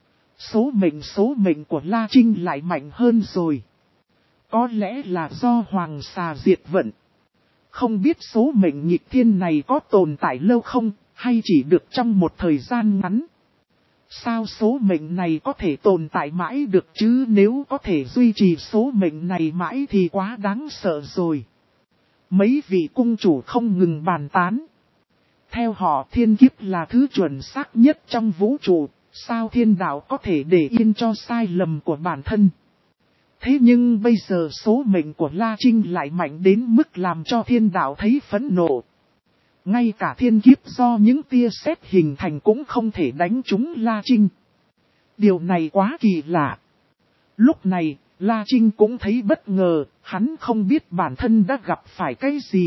Số mệnh số mệnh của La Trinh lại mạnh hơn rồi. Có lẽ là do hoàng xà diệt vận. Không biết số mệnh nghịch thiên này có tồn tại lâu không, hay chỉ được trong một thời gian ngắn. Sao số mệnh này có thể tồn tại mãi được chứ, nếu có thể duy trì số mệnh này mãi thì quá đáng sợ rồi. Mấy vị cung chủ không ngừng bàn tán. Theo họ thiên kiếp là thứ chuẩn xác nhất trong vũ trụ, sao thiên đạo có thể để yên cho sai lầm của bản thân. Thế nhưng bây giờ số mệnh của La Trinh lại mạnh đến mức làm cho thiên đạo thấy phẫn nộ. Ngay cả thiên kiếp do những tia sét hình thành cũng không thể đánh trúng La Trinh. Điều này quá kỳ lạ. Lúc này, La Trinh cũng thấy bất ngờ, hắn không biết bản thân đã gặp phải cái gì.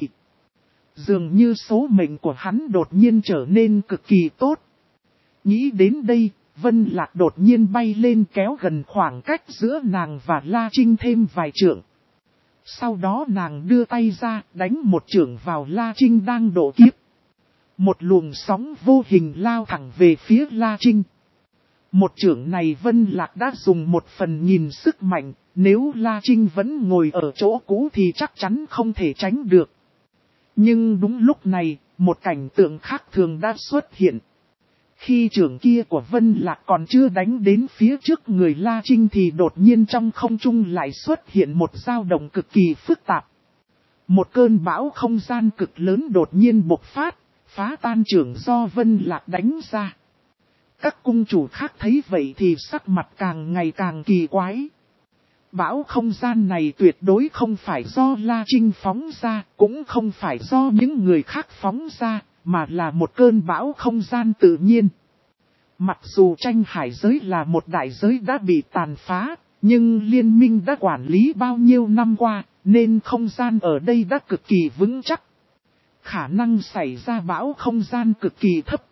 Dường như số mệnh của hắn đột nhiên trở nên cực kỳ tốt. Nghĩ đến đây, Vân Lạc đột nhiên bay lên kéo gần khoảng cách giữa nàng và La Trinh thêm vài trượng. Sau đó nàng đưa tay ra đánh một chưởng vào La Trinh đang độ kiếp. Một luồng sóng vô hình lao thẳng về phía La Trinh. Một chưởng này Vân Lạc đã dùng một phần nhìn sức mạnh, nếu La Trinh vẫn ngồi ở chỗ cũ thì chắc chắn không thể tránh được. Nhưng đúng lúc này, một cảnh tượng khác thường đã xuất hiện. Khi chưởng kia của Vân Lạc còn chưa đánh đến phía trước người La Trinh thì đột nhiên trong không trung lại xuất hiện một dao động cực kỳ phức tạp. Một cơn bão không gian cực lớn đột nhiên bộc phát, phá tan chưởng do Vân Lạc đánh ra. Các cung chủ khác thấy vậy thì sắc mặt càng ngày càng kỳ quái. Bão không gian này tuyệt đối không phải do La Trinh phóng ra, cũng không phải do những người khác phóng ra, mà là một cơn bão không gian tự nhiên. Mặc dù tranh hải giới là một đại giới đã bị tàn phá, nhưng liên minh đã quản lý bao nhiêu năm qua, nên không gian ở đây đã cực kỳ vững chắc. Khả năng xảy ra bão không gian cực kỳ thấp.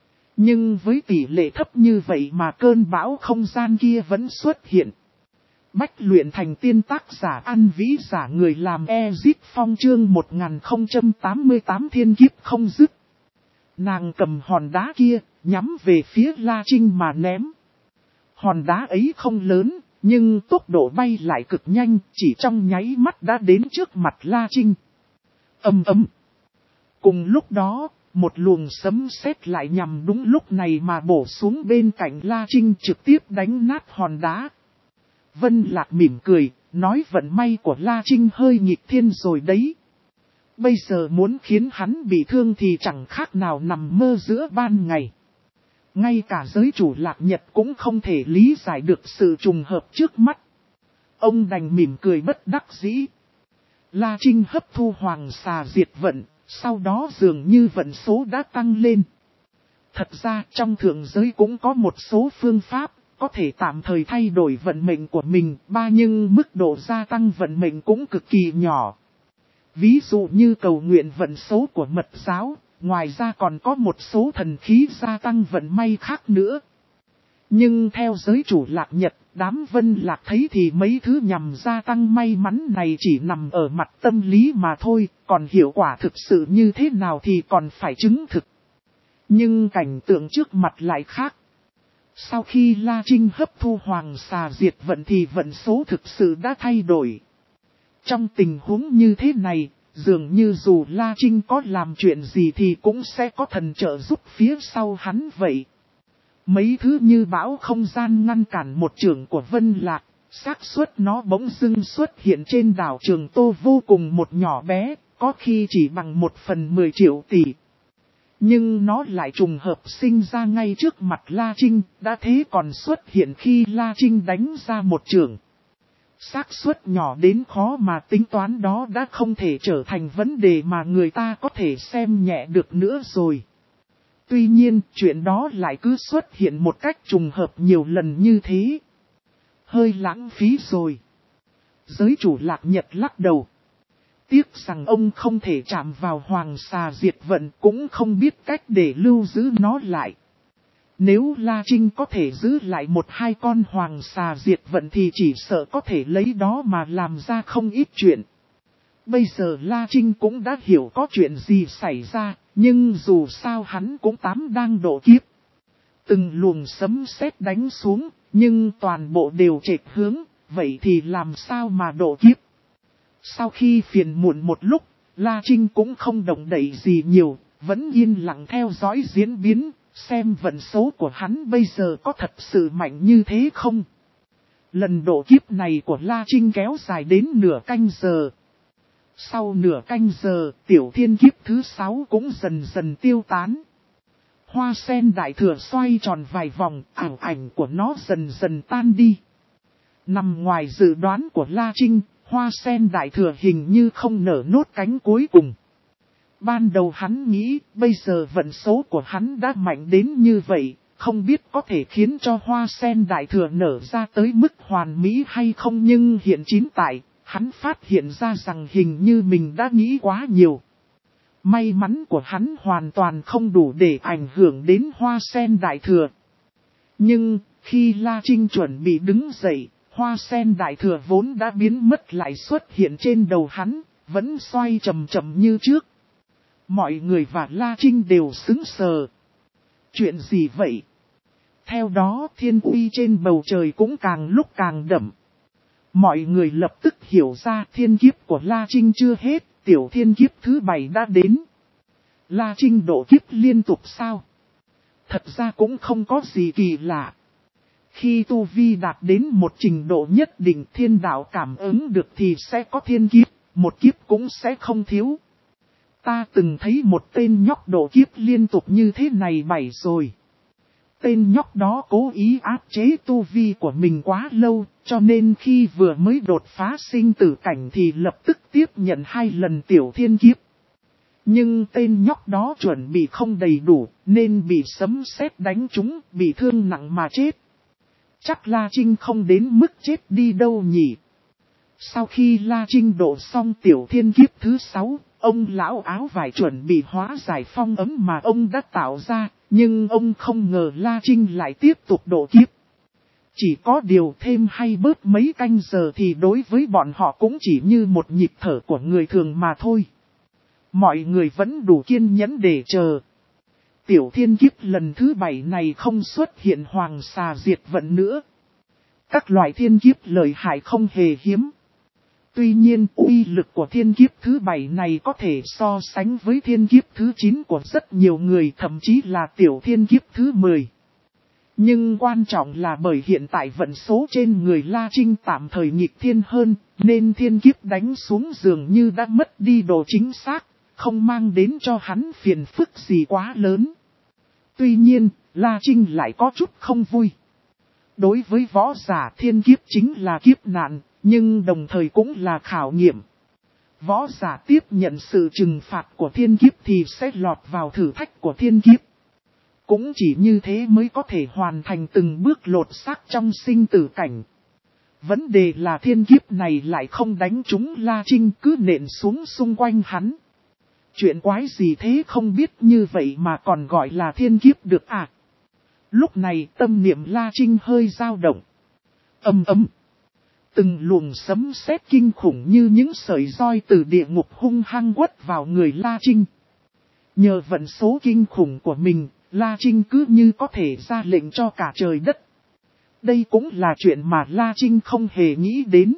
Nhưng với tỷ lệ thấp như vậy mà cơn bão không gian kia vẫn xuất hiện. Bách luyện thành tiên tác giả An Vĩ giả người làm Ezip Phong chương một nghìn không trăm tám mươi tám thiên kiếp không dứt. Nàng cầm hòn đá kia, nhắm về phía La Trinh mà ném. Hòn đá ấy không lớn, nhưng tốc độ bay lại cực nhanh, chỉ trong nháy mắt đã đến trước mặt La Trinh. Ầm ầm. Cùng lúc đó, một luồng sấm sét lại nhằm đúng lúc này mà bổ xuống bên cạnh La Trinh trực tiếp đánh nát hòn đá. Vân Lạc mỉm cười, nói vận may của La Trinh hơi nghịch thiên rồi đấy. Bây giờ muốn khiến hắn bị thương thì chẳng khác nào nằm mơ giữa ban ngày. Ngay cả giới chủ Lạc Nhật cũng không thể lý giải được sự trùng hợp trước mắt. Ông đành mỉm cười bất đắc dĩ. La Trinh hấp thu hoàng xà diệt vận, sau đó dường như vận số đã tăng lên. Thật ra trong thượng giới cũng có một số phương pháp, có thể tạm thời thay đổi vận mệnh của mình, ba nhưng mức độ gia tăng vận mệnh cũng cực kỳ nhỏ. Ví dụ như cầu nguyện vận số của mật giáo, ngoài ra còn có một số thần khí gia tăng vận may khác nữa. Nhưng theo giới chủ Lạc Nhật, đám Vân Lạc thấy thì mấy thứ nhằm gia tăng may mắn này chỉ nằm ở mặt tâm lý mà thôi, còn hiệu quả thực sự như thế nào thì còn phải chứng thực. Nhưng cảnh tượng trước mặt lại khác. Sau khi La Trinh hấp thu hoàng xà diệt vận thì vận số thực sự đã thay đổi. Trong tình huống như thế này, dường như dù La Trinh có làm chuyện gì thì cũng sẽ có thần trợ giúp phía sau hắn vậy. Mấy thứ như bão không gian ngăn cản một chưởng của Vân Lạc, xác suất nó bỗng dưng xuất hiện trên đảo Trường Tô vô cùng một nhỏ bé, có khi chỉ bằng một phần mười triệu tỷ. Nhưng nó lại trùng hợp sinh ra ngay trước mặt La Trinh, đã thế còn xuất hiện khi La Trinh đánh ra một chưởng. Xác suất nhỏ đến khó mà tính toán đó đã không thể trở thành vấn đề mà người ta có thể xem nhẹ được nữa rồi. Tuy nhiên, chuyện đó lại cứ xuất hiện một cách trùng hợp nhiều lần như thế. Hơi lãng phí rồi. Giới chủ Lạc Nhật lắc đầu. Tiếc rằng ông không thể chạm vào hoàng xà diệt vận, cũng không biết cách để lưu giữ nó lại. Nếu La Trinh có thể giữ lại một hai con hoàng xà diệt vận thì chỉ sợ có thể lấy đó mà làm ra không ít chuyện. Bây giờ La Trinh cũng đã hiểu có chuyện gì xảy ra, nhưng dù sao hắn cũng tám đang độ kiếp. Từng luồng sấm sét đánh xuống, nhưng toàn bộ đều chệch hướng, vậy thì làm sao mà độ kiếp? Sau khi phiền muộn một lúc, La Trinh cũng không động đậy gì nhiều, vẫn yên lặng theo dõi diễn biến, xem vận số của hắn bây giờ có thật sự mạnh như thế không. Lần độ kiếp này của La Trinh kéo dài đến nửa canh giờ. Sau nửa canh giờ, tiểu thiên kiếp thứ sáu cũng dần dần tiêu tán. Hoa sen đại thừa xoay tròn vài vòng, ảo ảnh của nó dần dần tan đi. Nằm ngoài dự đoán của La Trinh, hoa sen đại thừa hình như không nở nốt cánh cuối cùng. Ban đầu hắn nghĩ, bây giờ vận số của hắn đã mạnh đến như vậy, không biết có thể khiến cho hoa sen đại thừa nở ra tới mức hoàn mỹ hay không, nhưng hiện chín tại, hắn phát hiện ra rằng hình như mình đã nghĩ quá nhiều. May mắn của hắn hoàn toàn không đủ để ảnh hưởng đến hoa sen đại thừa. Nhưng, khi La Trinh chuẩn bị đứng dậy, hoa sen đại thừa vốn đã biến mất lại xuất hiện trên đầu hắn, vẫn xoay chậm chậm như trước. Mọi người và La Trinh đều sững sờ. Chuyện gì vậy? Theo đó thiên uy trên bầu trời cũng càng lúc càng đậm. Mọi người lập tức hiểu ra thiên kiếp của La Trinh chưa hết, tiểu thiên kiếp thứ bảy đã đến. La Trinh độ kiếp liên tục sao? Thật ra cũng không có gì kỳ lạ. Khi tu vi đạt đến một trình độ nhất định thiên đạo cảm ứng được thì sẽ có thiên kiếp, một kiếp cũng sẽ không thiếu. Ta từng thấy một tên nhóc độ kiếp liên tục như thế này bảy rồi. Tên nhóc đó cố ý áp chế tu vi của mình quá lâu, cho nên khi vừa mới đột phá sinh tử cảnh thì lập tức tiếp nhận hai lần tiểu thiên kiếp. Nhưng tên nhóc đó chuẩn bị không đầy đủ, nên bị sấm sét đánh trúng, bị thương nặng mà chết. Chắc La Trinh không đến mức chết đi đâu nhỉ. Sau khi La Trinh độ xong tiểu thiên kiếp thứ sáu, ông lão áo vải chuẩn bị hóa giải phong ấm mà ông đã tạo ra, nhưng ông không ngờ La Trinh lại tiếp tục độ kiếp. Chỉ có điều thêm hay bớt mấy canh giờ thì đối với bọn họ cũng chỉ như một nhịp thở của người thường mà thôi. Mọi người vẫn đủ kiên nhẫn để chờ. Tiểu thiên kiếp lần thứ bảy này không xuất hiện hoàng xà diệt vận nữa. Các loại thiên kiếp lợi hại không hề hiếm. Tuy nhiên uy lực của thiên kiếp thứ bảy này có thể so sánh với thiên kiếp thứ chín của rất nhiều người, thậm chí là tiểu thiên kiếp thứ mười. Nhưng quan trọng là bởi hiện tại vận số trên người La Trinh tạm thời nghịch thiên hơn, nên thiên kiếp đánh xuống dường như đã mất đi độ chính xác, không mang đến cho hắn phiền phức gì quá lớn. Tuy nhiên, La Trinh lại có chút không vui. Đối với võ giả thiên kiếp chính là kiếp nạn, nhưng đồng thời cũng là khảo nghiệm. Võ giả tiếp nhận sự trừng phạt của thiên kiếp thì sẽ lọt vào thử thách của thiên kiếp. Cũng chỉ như thế mới có thể hoàn thành từng bước lột xác trong sinh tử cảnh. Vấn đề là thiên kiếp này lại không đánh trúng La Trinh, cứ nện xuống xung quanh hắn. Chuyện quái gì thế không biết, như vậy mà còn gọi là thiên kiếp được à? Lúc này tâm niệm La Trinh hơi dao động. Ầm ầm. Từng luồng sấm sét kinh khủng như những sợi roi từ địa ngục hung hăng quất vào người La Trinh. Nhờ vận số kinh khủng của mình, La Trinh cứ như có thể ra lệnh cho cả trời đất. Đây cũng là chuyện mà La Trinh không hề nghĩ đến.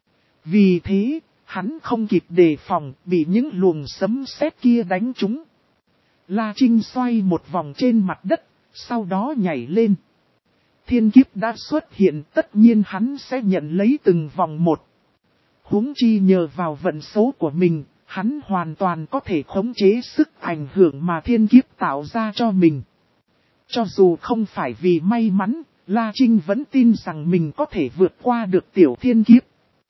Vì thế, hắn không kịp đề phòng, bị những luồng sấm sét kia đánh trúng. La Trinh xoay một vòng trên mặt đất, sau đó nhảy lên. Thiên kiếp đã xuất hiện, tất nhiên hắn sẽ nhận lấy từng vòng một. Huống chi nhờ vào vận số của mình, hắn hoàn toàn có thể khống chế sức ảnh hưởng mà thiên kiếp tạo ra cho mình. Cho dù không phải vì may mắn, La Trinh vẫn tin rằng mình có thể vượt qua được tiểu thiên kiếp.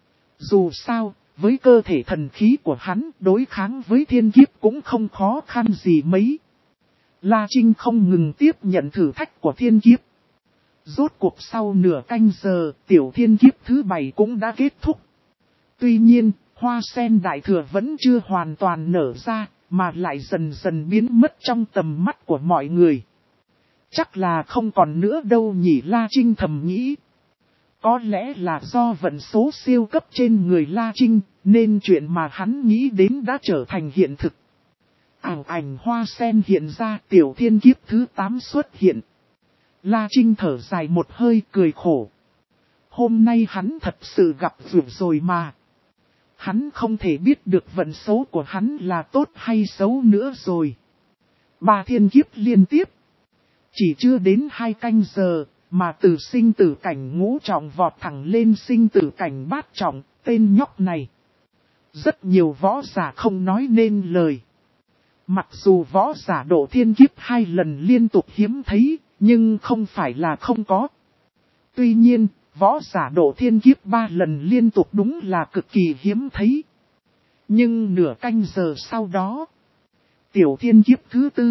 Dù sao, với cơ thể thần khí của hắn, đối kháng với thiên kiếp cũng không khó khăn gì mấy. La Trinh không ngừng tiếp nhận thử thách của thiên kiếp. Rốt cuộc sau nửa canh giờ, tiểu thiên kiếp thứ bảy cũng đã kết thúc. Tuy nhiên, hoa sen đại thừa vẫn chưa hoàn toàn nở ra, mà lại dần dần biến mất trong tầm mắt của mọi người. Chắc là không còn nữa đâu nhỉ, La Trinh thầm nghĩ. Có lẽ là do vận số siêu cấp trên người La Trinh, nên chuyện mà hắn nghĩ đến đã trở thành hiện thực. Ảo ảnh hoa sen hiện ra, tiểu thiên kiếp thứ tám xuất hiện. La Trinh thở dài một hơi cười khổ. Hôm nay hắn thật sự gặp rủi rồi mà. Hắn không thể biết được vận số của hắn là tốt hay xấu nữa rồi. Ba thiên kiếp liên tiếp. Chỉ chưa đến hai canh giờ, mà từ sinh tử cảnh ngũ trọng vọt thẳng lên sinh tử cảnh bát trọng, tên nhóc này. Rất nhiều võ giả không nói nên lời. Mặc dù võ giả độ thiên kiếp hai lần liên tục hiếm thấy, nhưng không phải là không có. Tuy nhiên, võ giả độ thiên kiếp ba lần liên tục đúng là cực kỳ hiếm thấy. Nhưng nửa canh giờ sau đó, Tiểu thiên kiếp thứ tư.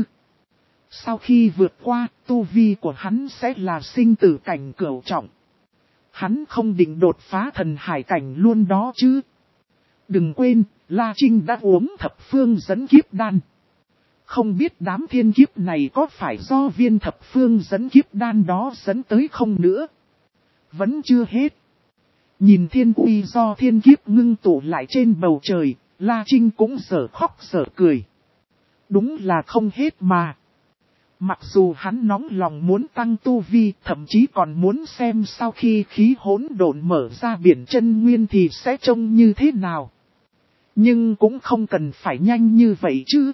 Sau khi vượt qua, tu vi của hắn sẽ là sinh tử cảnh cửu trọng. Hắn không định đột phá thần hải cảnh luôn đó chứ. Đừng quên, La Trinh đã uống thập phương dẫn kiếp đan. Không biết đám thiên kiếp này có phải do viên thập phương dẫn kiếp đan đó dẫn tới không nữa. Vẫn chưa hết. Nhìn thiên uy do thiên kiếp ngưng tụ lại trên bầu trời, La Trinh cũng dở khóc dở cười. Đúng là không hết mà. Mặc dù hắn nóng lòng muốn tăng tu vi, thậm chí còn muốn xem sau khi khí hỗn độn mở ra biển chân nguyên thì sẽ trông như thế nào. Nhưng cũng không cần phải nhanh như vậy chứ.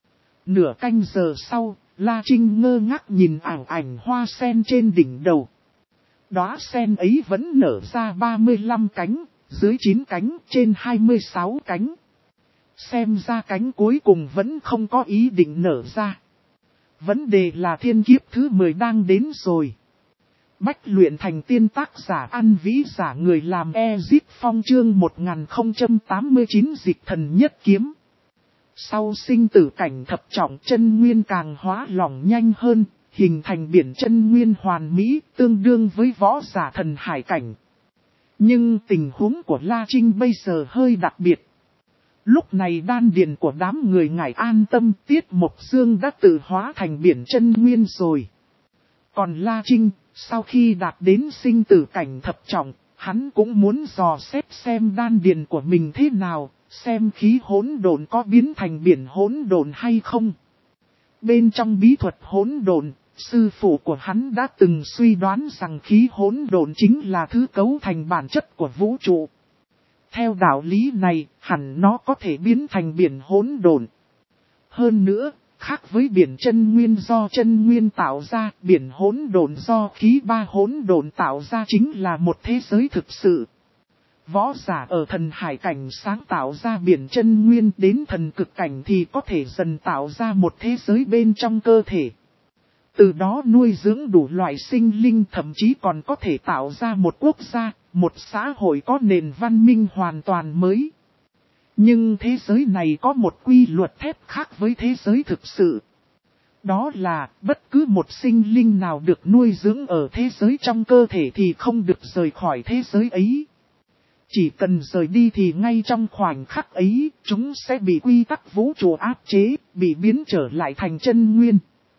Nửa canh giờ sau, La Trinh ngơ ngác nhìn ảo ảnh hoa sen trên đỉnh đầu. Đóa sen ấy vẫn nở ra ba mươi lăm cánh, dưới chín cánh, trên hai mươi sáu cánh. Xem ra cánh cuối cùng vẫn không có ý định nở ra. Vấn đề là thiên kiếp thứ mười đang đến rồi. Bách luyện thành tiên tác giả ăn vĩ giả người làm Ezip Phong chương một nghìn không trăm tám mươi chín dịch thần nhất kiếm. Sau sinh tử cảnh thập trọng chân nguyên càng hóa lỏng nhanh hơn, hình thành biển chân nguyên hoàn mỹ tương đương với võ giả thần hải cảnh. Nhưng tình huống của La Trinh bây giờ hơi đặc biệt. Lúc này đan điền của đám người ngài an tâm Tiết Mộc Dương đã tự hóa thành biển chân nguyên rồi. Còn La Trinh, sau khi đạt đến sinh tử cảnh thập trọng, hắn cũng muốn dò xét xem đan điền của mình thế nào, xem khí hỗn độn có biến thành biển hỗn độn hay không. Bên trong bí thuật hỗn độn, sư phụ của hắn đã từng suy đoán rằng khí hỗn độn chính là thứ cấu thành bản chất của vũ trụ. Theo đạo lý này, hẳn nó có thể biến thành biển hỗn độn. Hơn nữa, khác với biển chân nguyên do chân nguyên tạo ra, biển hỗn độn do khí ba hỗn độn tạo ra chính là một thế giới thực sự. Võ giả ở thần hải cảnh sáng tạo ra biển chân nguyên đến thần cực cảnh thì có thể dần tạo ra một thế giới bên trong cơ thể. Từ đó nuôi dưỡng đủ loại sinh linh, thậm chí còn có thể tạo ra một quốc gia, một xã hội có nền văn minh hoàn toàn mới. Nhưng thế giới này có một quy luật thép khác với thế giới thực sự. Đó là bất cứ một sinh linh nào được nuôi dưỡng ở thế giới trong cơ thể thì không được rời khỏi thế giới ấy. Chỉ cần rời đi thì ngay trong khoảnh khắc ấy, chúng sẽ bị quy tắc vũ trụ áp chế, bị biến trở lại thành chân nguyên.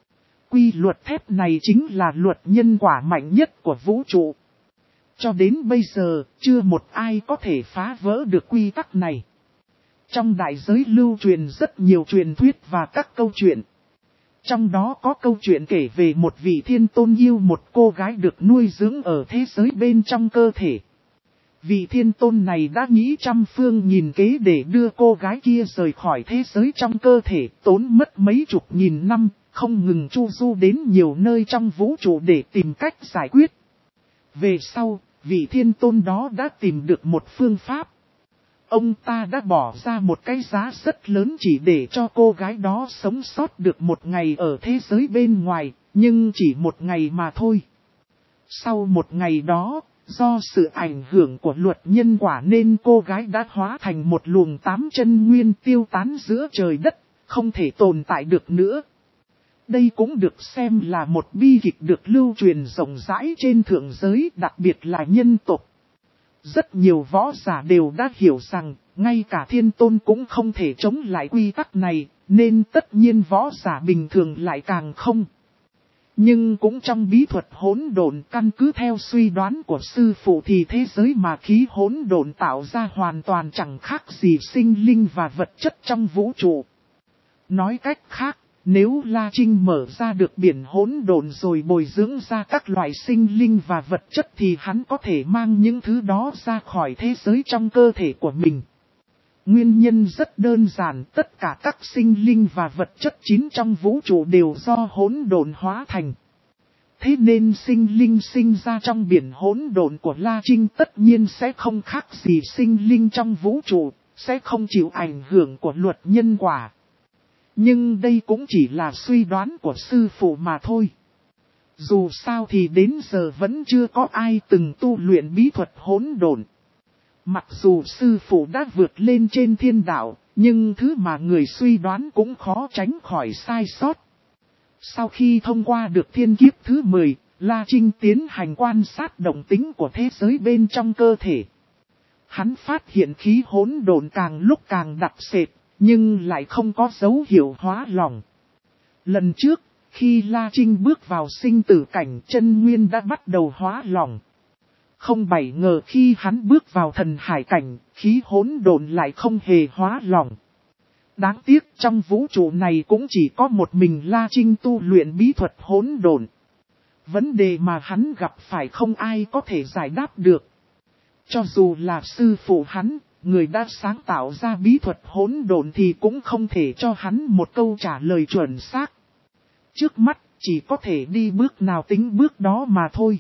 Quy luật thép này chính là luật nhân quả mạnh nhất của vũ trụ. Cho đến bây giờ, chưa một ai có thể phá vỡ được quy tắc này. Trong đại giới lưu truyền rất nhiều truyền thuyết và các câu chuyện. Trong đó có câu chuyện kể về một vị thiên tôn yêu một cô gái được nuôi dưỡng ở thế giới bên trong cơ thể. Vị thiên tôn này đã nghĩ trăm phương nghìn kế để đưa cô gái kia rời khỏi thế giới trong cơ thể, tốn mất mấy chục nghìn năm, không ngừng chu du đến nhiều nơi trong vũ trụ để tìm cách giải quyết. Về sau, vị thiên tôn đó đã tìm được một phương pháp. Ông ta đã bỏ ra một cái giá rất lớn chỉ để cho cô gái đó sống sót được một ngày ở thế giới bên ngoài, nhưng chỉ một ngày mà thôi. Sau một ngày đó, do sự ảnh hưởng của luật nhân quả nên cô gái đã hóa thành một luồng tám chân nguyên tiêu tán giữa trời đất, không thể tồn tại được nữa. Đây cũng được xem là một bi kịch được lưu truyền rộng rãi trên thượng giới, đặc biệt là nhân tộc. Rất nhiều võ giả đều đã hiểu rằng, ngay cả thiên tôn cũng không thể chống lại quy tắc này, nên tất nhiên võ giả bình thường lại càng không. Nhưng cũng trong bí thuật hỗn độn, căn cứ theo suy đoán của sư phụ thì thế giới mà khí hỗn độn tạo ra hoàn toàn chẳng khác gì sinh linh và vật chất trong vũ trụ. Nói cách khác, nếu La Trinh mở ra được biển hỗn độn rồi bồi dưỡng ra các loại sinh linh và vật chất thì hắn có thể mang những thứ đó ra khỏi thế giới trong cơ thể của mình. Nguyên nhân rất đơn giản, tất cả các sinh linh và vật chất chín trong vũ trụ đều do hỗn độn hóa thành. Thế nên sinh linh sinh ra trong biển hỗn độn của La Trinh tất nhiên sẽ không khác gì sinh linh trong vũ trụ, sẽ không chịu ảnh hưởng của luật nhân quả. Nhưng đây cũng chỉ là suy đoán của sư phụ mà thôi. Dù sao thì đến giờ vẫn chưa có ai từng tu luyện bí thuật hỗn độn. Mặc dù sư phụ đã vượt lên trên thiên đạo, Nhưng thứ mà người suy đoán cũng khó tránh khỏi sai sót. Sau khi thông qua được thiên kiếp thứ mười, La Trinh tiến hành quan sát động tính của thế giới bên trong cơ thể. Hắn phát hiện khí hỗn độn càng lúc càng đặc sệt, nhưng lại không có dấu hiệu hóa lỏng. Lần trước, khi La Trinh bước vào sinh tử cảnh, chân nguyên đã bắt đầu hóa lỏng. Không bảy ngờ khi hắn bước vào thần hải cảnh, khí hỗn độn lại không hề hóa lỏng. Đáng tiếc trong vũ trụ này cũng chỉ có một mình La Trinh tu luyện bí thuật hỗn độn. Vấn đề mà hắn gặp phải không ai có thể giải đáp được. Cho dù là sư phụ hắn, người đã sáng tạo ra bí thuật hỗn độn thì cũng không thể cho hắn một câu trả lời chuẩn xác. Trước mắt chỉ có thể đi bước nào tính bước đó mà thôi.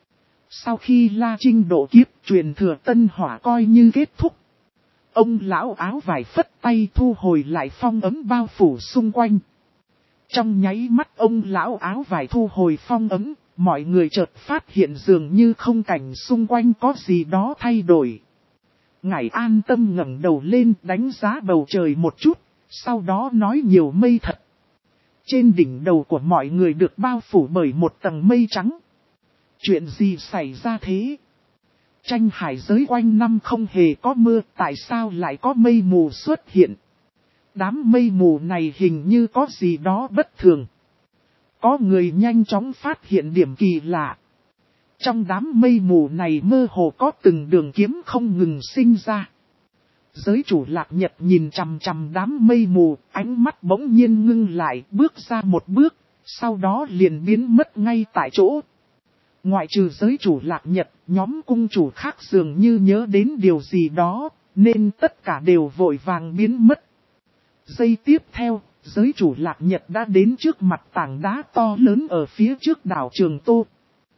Sau khi La Trinh độ kiếp, truyền thừa tân hỏa coi như kết thúc. Ông lão áo vải phất tay thu hồi lại phong ấm bao phủ xung quanh. Trong nháy mắt ông lão áo vải thu hồi phong ấm, mọi người chợt phát hiện dường như không cảnh xung quanh có gì đó thay đổi. Ngải an tâm ngẩng đầu lên đánh giá bầu trời một chút, sau đó nói nhiều mây thật. Trên đỉnh đầu của mọi người được bao phủ bởi một tầng mây trắng. Chuyện gì xảy ra thế? Tranh hải giới quanh năm không hề có mưa, tại sao lại có mây mù xuất hiện? Đám mây mù này hình như có gì đó bất thường. Có người nhanh chóng phát hiện điểm kỳ lạ. Trong đám mây mù này mơ hồ có từng đường kiếm không ngừng sinh ra. Giới chủ Lạc Nhật nhìn chằm chằm đám mây mù, ánh mắt bỗng nhiên ngưng lại, bước ra một bước, sau đó liền biến mất ngay tại chỗ. Ngoại trừ giới chủ Lạc Nhật, nhóm cung chủ khác dường như nhớ đến điều gì đó, nên tất cả đều vội vàng biến mất. Giây tiếp theo, giới chủ Lạc Nhật đã đến trước mặt tảng đá to lớn ở phía trước đảo Trường Tô.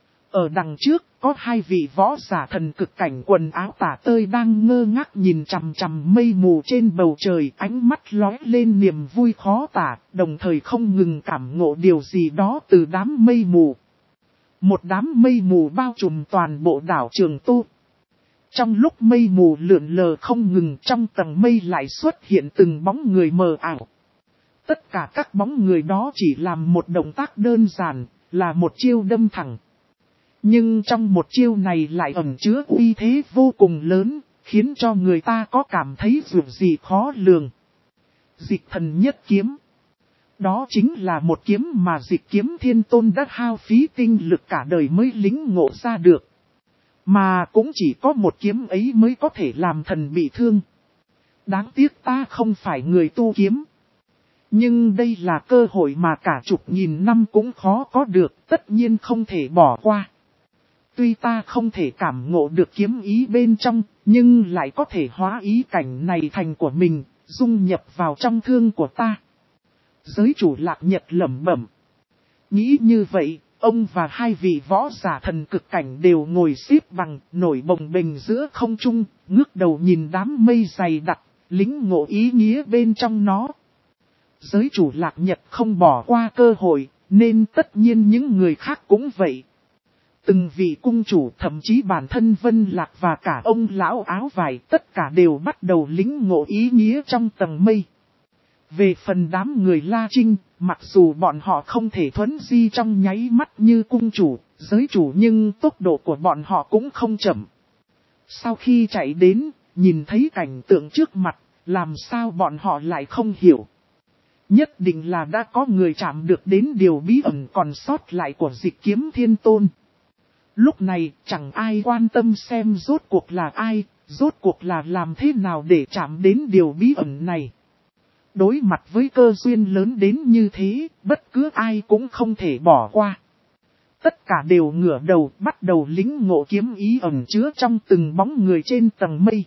Ở đằng trước, có hai vị võ giả thần cực cảnh quần áo tả tơi đang ngơ ngác nhìn chằm chằm mây mù trên bầu trời, ánh mắt lóe lên niềm vui khó tả, đồng thời không ngừng cảm ngộ điều gì đó từ đám mây mù. Một đám mây mù bao trùm toàn bộ đảo Trường Tô. Trong lúc mây mù lượn lờ không ngừng, trong tầng mây lại xuất hiện từng bóng người mờ ảo. Tất cả các bóng người đó chỉ làm một động tác đơn giản, là một chiêu đâm thẳng. Nhưng trong một chiêu này lại ẩn chứa uy thế vô cùng lớn, khiến cho người ta có cảm thấy dù gì khó lường. Dịch thần nhất kiếm. Đó chính là một kiếm mà Dịch Kiếm Thiên Tôn đã hao phí tinh lực cả đời mới lĩnh ngộ ra được. Mà cũng chỉ có một kiếm ấy mới có thể làm thần bị thương. Đáng tiếc ta không phải người tu kiếm. Nhưng đây là cơ hội mà cả chục nghìn năm cũng khó có được, tất nhiên không thể bỏ qua. Tuy ta không thể cảm ngộ được kiếm ý bên trong, nhưng lại có thể hóa ý cảnh này thành của mình, dung nhập vào trong thương của ta. Giới chủ Lạc Nhật lẩm bẩm. Nghĩ như vậy, ông và hai vị võ giả thần cực cảnh đều ngồi xếp bằng, nổi bồng bềnh giữa không trung, ngước đầu nhìn đám mây dày đặc, lĩnh ngộ ý nghĩa bên trong nó. Giới chủ Lạc Nhật không bỏ qua cơ hội, nên tất nhiên những người khác cũng vậy. Từng vị cung chủ, thậm chí bản thân Vân Lạc và cả ông lão áo vải, tất cả đều bắt đầu lĩnh ngộ ý nghĩa trong tầng mây. Về phần đám người La Trinh, mặc dù bọn họ không thể thuấn di trong nháy mắt như cung chủ, giới chủ, nhưng tốc độ của bọn họ cũng không chậm. Sau khi chạy đến, nhìn thấy cảnh tượng trước mặt, làm sao bọn họ lại không hiểu. Nhất định là đã có người chạm được đến điều bí ẩn còn sót lại của Dịch Kiếm Thiên Tôn. Lúc này chẳng ai quan tâm xem rốt cuộc là ai, rốt cuộc là làm thế nào để chạm đến điều bí ẩn này. Đối mặt với cơ duyên lớn đến như thế, bất cứ ai cũng không thể bỏ qua. Tất cả đều ngửa đầu bắt đầu lĩnh ngộ kiếm ý ẩn chứa trong từng bóng người trên tầng mây.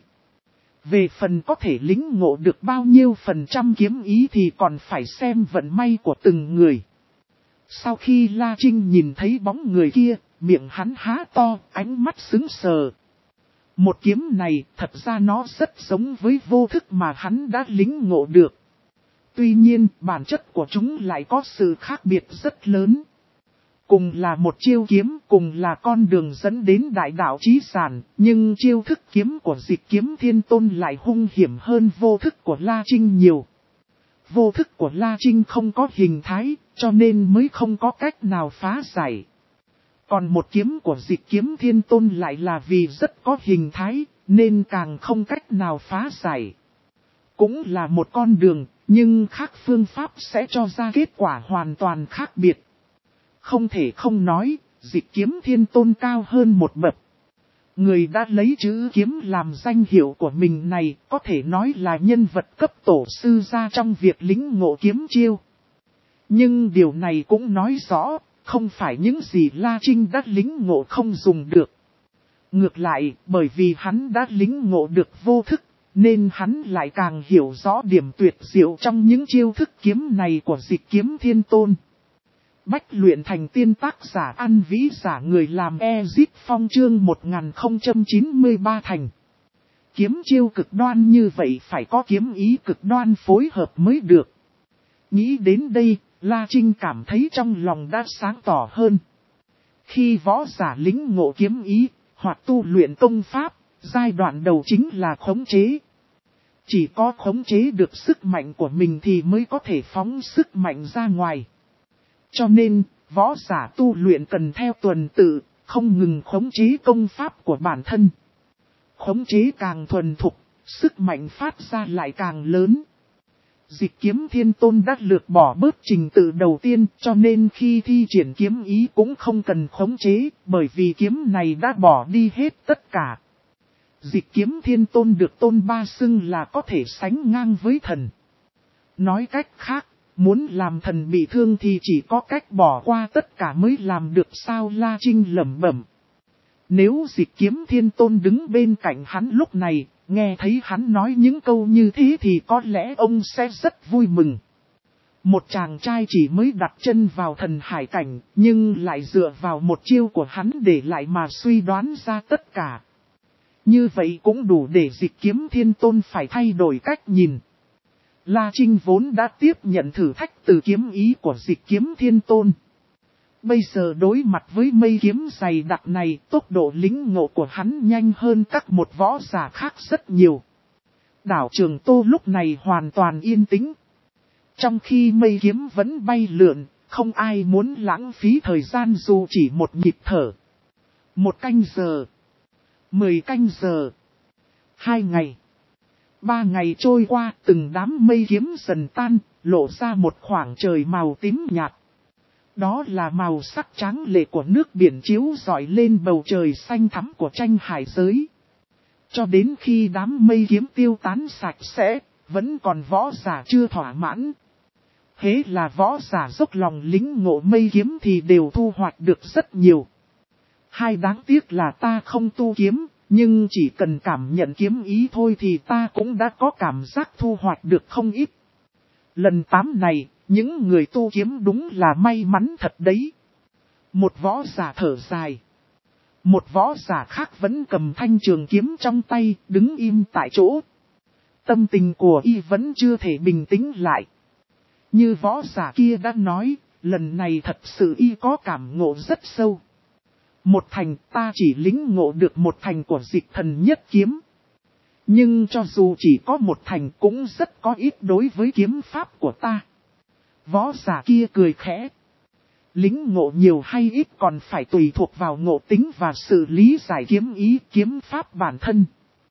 Về phần có thể lĩnh ngộ được bao nhiêu phần trăm kiếm ý thì còn phải xem vận may của từng người. Sau khi La Trinh nhìn thấy bóng người kia, miệng hắn há to, ánh mắt sững sờ. Một kiếm này thật ra nó rất giống với vô thức mà hắn đã lĩnh ngộ được. Tuy nhiên bản chất của chúng lại có sự khác biệt rất lớn. Cùng là một chiêu kiếm, cùng là con đường dẫn đến đại đạo chí sản, nhưng chiêu thức kiếm của Dịch Kiếm Thiên Tôn lại hung hiểm hơn vô thức của La Trinh nhiều. Vô thức của La Trinh không có hình thái, cho nên mới không có cách nào phá giải. Còn một kiếm của Dịch Kiếm Thiên Tôn lại là vì rất có hình thái, nên càng không cách nào phá giải. Cũng là một con đường, nhưng khác phương pháp sẽ cho ra kết quả hoàn toàn khác biệt. Không thể không nói, Dịch Kiếm Thiên Tôn cao hơn một bậc. Người đã lấy chữ kiếm làm danh hiệu của mình này có thể nói là nhân vật cấp tổ sư ra trong việc lĩnh ngộ kiếm chiêu. Nhưng điều này cũng nói rõ, không phải những gì La Trinh đã lĩnh ngộ không dùng được. Ngược lại, bởi vì hắn đã lĩnh ngộ được vô thức, nên hắn lại càng hiểu rõ điểm tuyệt diệu trong những chiêu thức kiếm này của Dịch Kiếm Thiên Tôn. Bách luyện thành tiên, tác giả An Vĩ, giả người làm Ezip Phong, chương một nghìn không trăm chín mươi ba thành. Kiếm chiêu cực đoan như vậy phải có kiếm ý cực đoan phối hợp mới được. Nghĩ đến đây, La Trinh cảm thấy trong lòng đã sáng tỏ hơn. Khi võ giả lĩnh ngộ kiếm ý, hoặc tu luyện công pháp, giai đoạn đầu chính là khống chế. Chỉ có khống chế được sức mạnh của mình thì mới có thể phóng sức mạnh ra ngoài. Cho nên, võ giả tu luyện cần theo tuần tự, không ngừng khống chế công pháp của bản thân. Khống chế càng thuần thục, sức mạnh phát ra lại càng lớn. Dịch Kiếm Thiên Tôn đã lược bỏ bớt trình tự đầu tiên, cho nên khi thi triển kiếm ý cũng không cần khống chế, bởi vì kiếm này đã bỏ đi hết tất cả. Dịch Kiếm Thiên Tôn được Tôn Ba xưng là có thể sánh ngang với thần. Nói cách khác, muốn làm thần bị thương thì chỉ có cách bỏ qua tất cả mới làm được, sao La Trinh lẩm bẩm. Nếu Dịch Kiếm Thiên Tôn đứng bên cạnh hắn lúc này, nghe thấy hắn nói những câu như thế thì có lẽ ông sẽ rất vui mừng. Một chàng trai chỉ mới đặt chân vào thần hải cảnh, nhưng lại dựa vào một chiêu của hắn để lại mà suy đoán ra tất cả. Như vậy cũng đủ để Dịch Kiếm Thiên Tôn phải thay đổi cách nhìn. La Trinh vốn đã tiếp nhận thử thách từ kiếm ý của Dịch Kiếm Thiên Tôn. Bây giờ đối mặt với mây kiếm dày đặc này, tốc độ lĩnh ngộ của hắn nhanh hơn các một võ giả khác rất nhiều. Đảo Trường Tô lúc này hoàn toàn yên tĩnh. Trong khi mây kiếm vẫn bay lượn, không ai muốn lãng phí thời gian dù chỉ một nhịp thở. Một canh giờ, mười canh giờ, hai ngày, ba ngày trôi qua, từng đám mây kiếm dần tan, lộ ra một khoảng trời màu tím nhạt. Đó là màu sắc trắng lệ của nước biển chiếu rọi lên bầu trời xanh thắm của tranh hải giới. Cho đến khi đám mây kiếm tiêu tán sạch sẽ, vẫn còn võ giả chưa thỏa mãn. Hễ là võ giả dốc lòng lĩnh ngộ mây kiếm thì đều thu hoạch được rất nhiều. Hai đáng tiếc là ta không tu kiếm, nhưng chỉ cần cảm nhận kiếm ý thôi thì ta cũng đã có cảm giác thu hoạch được không ít. Lần tám này, những người tu kiếm đúng là may mắn thật đấy. Một võ giả thở dài. Một võ giả khác vẫn cầm thanh trường kiếm trong tay, đứng im tại chỗ. Tâm tình của y vẫn chưa thể bình tĩnh lại. Như võ giả kia đã nói, lần này thật sự y có cảm ngộ rất sâu. Một thành, ta chỉ lĩnh ngộ được một thành của Dịch Thần Nhất Kiếm. Nhưng cho dù chỉ có một thành cũng rất có ít đối với kiếm pháp của ta. Võ giả kia cười khẽ. Lĩnh ngộ nhiều hay ít còn phải tùy thuộc vào ngộ tính và sự lý giải kiếm ý kiếm pháp bản thân.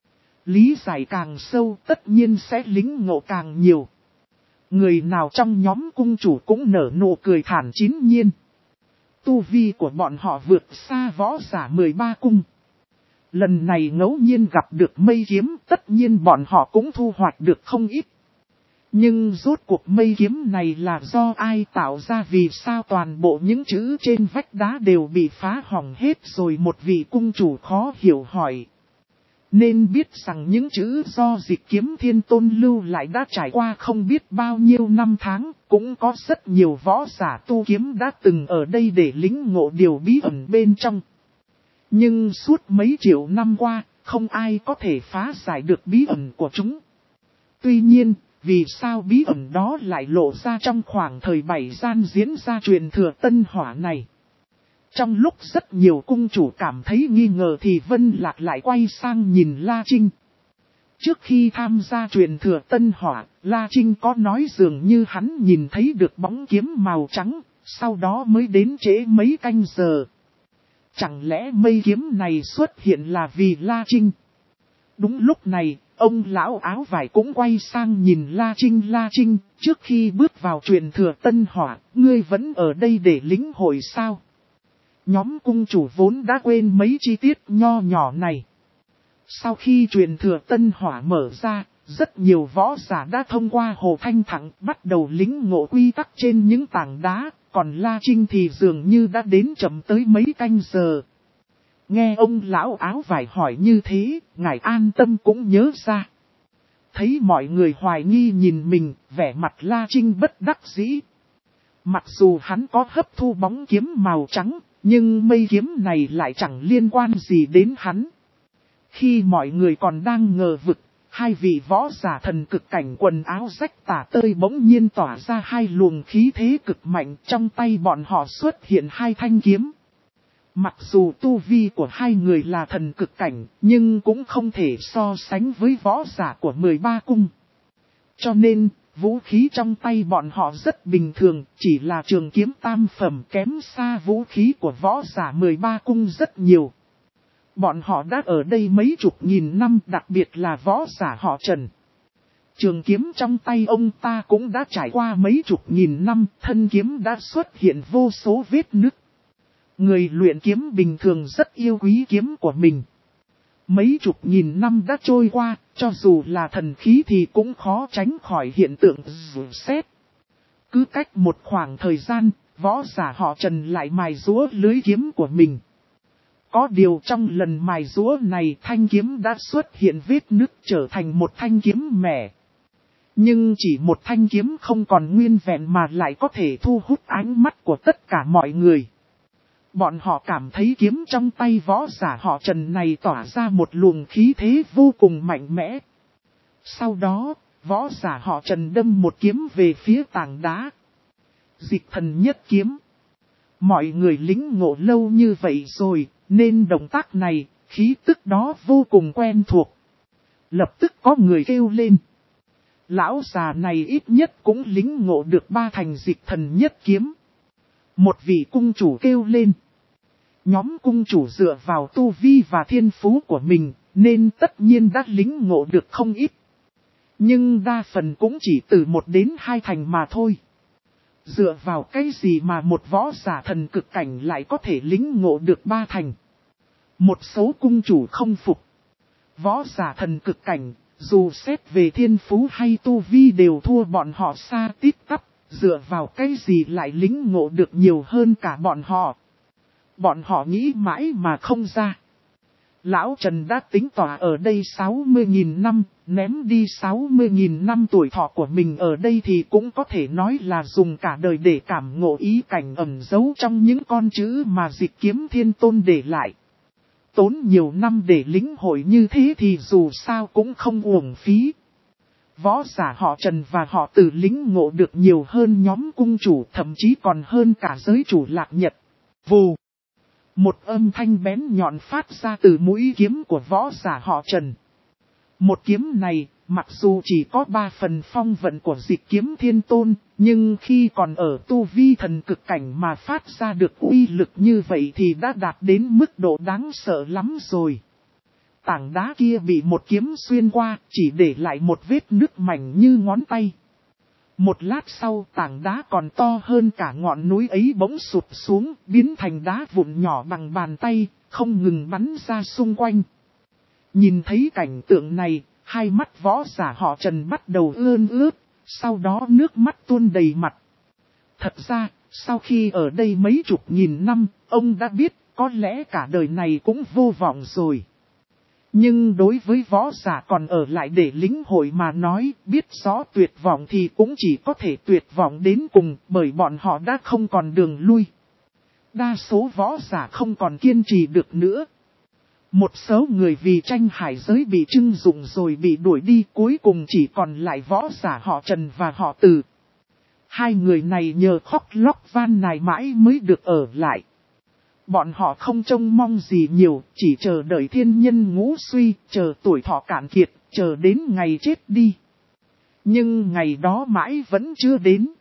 Lý giải càng sâu tất nhiên sẽ lĩnh ngộ càng nhiều. Người nào trong nhóm cung chủ cũng nở nụ cười thản chín nhiên. Tu vi của bọn họ vượt xa võ giả mười ba cung. Lần này ngẫu nhiên gặp được mây kiếm, tất nhiên bọn họ cũng thu hoạch được không ít. Nhưng rốt cuộc mây kiếm này là do ai tạo ra, vì sao toàn bộ những chữ trên vách đá đều bị phá hỏng hết rồi, một vị cung chủ khó hiểu hỏi. Nên biết rằng những chữ do Dịch Kiếm Thiên Tôn lưu lại đã trải qua không biết bao nhiêu năm tháng, cũng có rất nhiều võ giả tu kiếm đã từng ở đây để lĩnh ngộ điều bí ẩn bên trong. Nhưng suốt mấy triệu năm qua, không ai có thể phá giải được bí ẩn của chúng. Tuy nhiên, vì sao bí ẩn đó lại lộ ra trong khoảng thời bảy gian diễn ra truyền thừa Tân Hỏa này? Trong lúc rất nhiều cung chủ cảm thấy nghi ngờ thì Vân Lạc lại quay sang nhìn La Trinh. Trước khi tham gia truyền thừa Tân Hỏa, La Trinh có nói dường như hắn nhìn thấy được bóng kiếm màu trắng, sau đó mới đến trễ mấy canh giờ. Chẳng lẽ mây kiếm này xuất hiện là vì La Trinh? Đúng lúc này, ông lão áo vải cũng quay sang nhìn La Trinh. La Trinh, trước khi bước vào truyền thừa Tân Hỏa, ngươi vẫn ở đây để lĩnh hội sao? Nhóm cung chủ vốn đã quên mấy chi tiết nho nhỏ này. Sau khi truyền thừa Tân Hỏa mở ra, rất nhiều võ giả đã thông qua Hồ Thanh Thẳng bắt đầu lĩnh ngộ quy tắc trên những tảng đá, còn La Trinh thì dường như đã đến chậm tới mấy canh giờ. Nghe ông lão áo vải hỏi như thế, ngài an tâm cũng nhớ ra. Thấy mọi người hoài nghi nhìn mình, vẻ mặt La Trinh bất đắc dĩ. Mặc dù hắn có hấp thu bóng kiếm màu trắng, nhưng mây kiếm này lại chẳng liên quan gì đến hắn. Khi mọi người còn đang ngờ vực, hai vị võ giả thần cực cảnh quần áo rách tả tơi bỗng nhiên tỏa ra hai luồng khí thế cực mạnh, trong tay bọn họ xuất hiện hai thanh kiếm. Mặc dù tu vi của hai người là thần cực cảnh, nhưng cũng không thể so sánh với võ giả của mười ba cung. Cho nên, vũ khí trong tay bọn họ rất bình thường, chỉ là trường kiếm tam phẩm kém xa vũ khí của võ giả mười ba cung rất nhiều. Bọn họ đã ở đây mấy chục nghìn năm, đặc biệt là võ giả họ Trần. Trường kiếm trong tay ông ta cũng đã trải qua mấy chục nghìn năm, thân kiếm đã xuất hiện vô số vết nứt. Người luyện kiếm bình thường rất yêu quý kiếm của mình. Mấy chục nghìn năm đã trôi qua, cho dù là thần khí thì cũng khó tránh khỏi hiện tượng rủ sét. Cứ cách một khoảng thời gian, võ giả họ Trần lại mài rũa lưới kiếm của mình. Có điều trong lần mài rũa này thanh kiếm đã xuất hiện vết nứt trở thành một thanh kiếm mẻ. Nhưng chỉ một thanh kiếm không còn nguyên vẹn mà lại có thể thu hút ánh mắt của tất cả mọi người. Bọn họ cảm thấy kiếm trong tay võ giả họ Trần này tỏa ra một luồng khí thế vô cùng mạnh mẽ. Sau đó, võ giả họ Trần đâm một kiếm về phía tảng đá. Dịch thần nhất kiếm. Mọi người lĩnh ngộ lâu như vậy rồi, nên động tác này, khí tức đó vô cùng quen thuộc. Lập tức có người kêu lên. Lão già này ít nhất cũng lĩnh ngộ được ba thành dịch thần nhất kiếm. Một vị cung chủ kêu lên. Nhóm cung chủ dựa vào tu vi và thiên phú của mình, nên tất nhiên đã lĩnh ngộ được không ít. Nhưng đa phần cũng chỉ từ một đến hai thành mà thôi. Dựa vào cái gì mà một võ giả thần cực cảnh lại có thể lĩnh ngộ được ba thành? Một số cung chủ không phục. Võ giả thần cực cảnh, dù xét về thiên phú hay tu vi đều thua bọn họ xa tít tắp, dựa vào cái gì lại lĩnh ngộ được nhiều hơn cả bọn họ. Bọn họ nghĩ mãi mà không ra. Lão Trần đã tính tỏa ở đây sáu mươi nghìn năm, ném đi sáu mươi nghìn năm tuổi thọ của mình ở đây thì cũng có thể nói là dùng cả đời để cảm ngộ ý cảnh ẩn giấu trong những con chữ mà Dịch Kiếm Thiên Tôn để lại. Tốn nhiều năm để lĩnh hội như thế thì dù sao cũng không uổng phí. Võ giả họ Trần và họ Từ lĩnh ngộ được nhiều hơn nhóm cung chủ, thậm chí còn hơn cả giới chủ Lạc Nhật. Vù! Một âm thanh bén nhọn phát ra từ mũi kiếm của võ giả họ Trần. Một kiếm này, mặc dù chỉ có ba phần phong vận của Dịch Kiếm Thiên Tôn, nhưng khi còn ở tu vi thần cực cảnh mà phát ra được uy lực như vậy thì đã đạt đến mức độ đáng sợ lắm rồi. Tảng đá kia bị một kiếm xuyên qua, chỉ để lại một vết nứt mảnh như ngón tay. Một lát sau, tảng đá còn to hơn cả ngọn núi ấy bỗng sụp xuống, biến thành đá vụn nhỏ bằng bàn tay, không ngừng bắn ra xung quanh. Nhìn thấy cảnh tượng này, hai mắt võ giả họ Trần bắt đầu ươn ướt, sau đó nước mắt tuôn đầy mặt. Thật ra, sau khi ở đây mấy chục nghìn năm, ông đã biết có lẽ cả đời này cũng vô vọng rồi. Nhưng đối với võ giả còn ở lại để lĩnh hội mà nói, biết rõ tuyệt vọng thì cũng chỉ có thể tuyệt vọng đến cùng, bởi bọn họ đã không còn đường lui. Đa số võ giả không còn kiên trì được nữa. Một số người vì tranh hải giới bị trưng dụng rồi bị đuổi đi, cuối cùng chỉ còn lại võ giả họ Trần và họ Từ. Hai người này nhờ khóc lóc van nài mãi mới được ở lại. Bọn họ không trông mong gì nhiều, chỉ chờ đợi thiên nhân ngũ suy, chờ tuổi thọ cạn kiệt, chờ đến ngày chết đi. Nhưng ngày đó mãi vẫn chưa đến.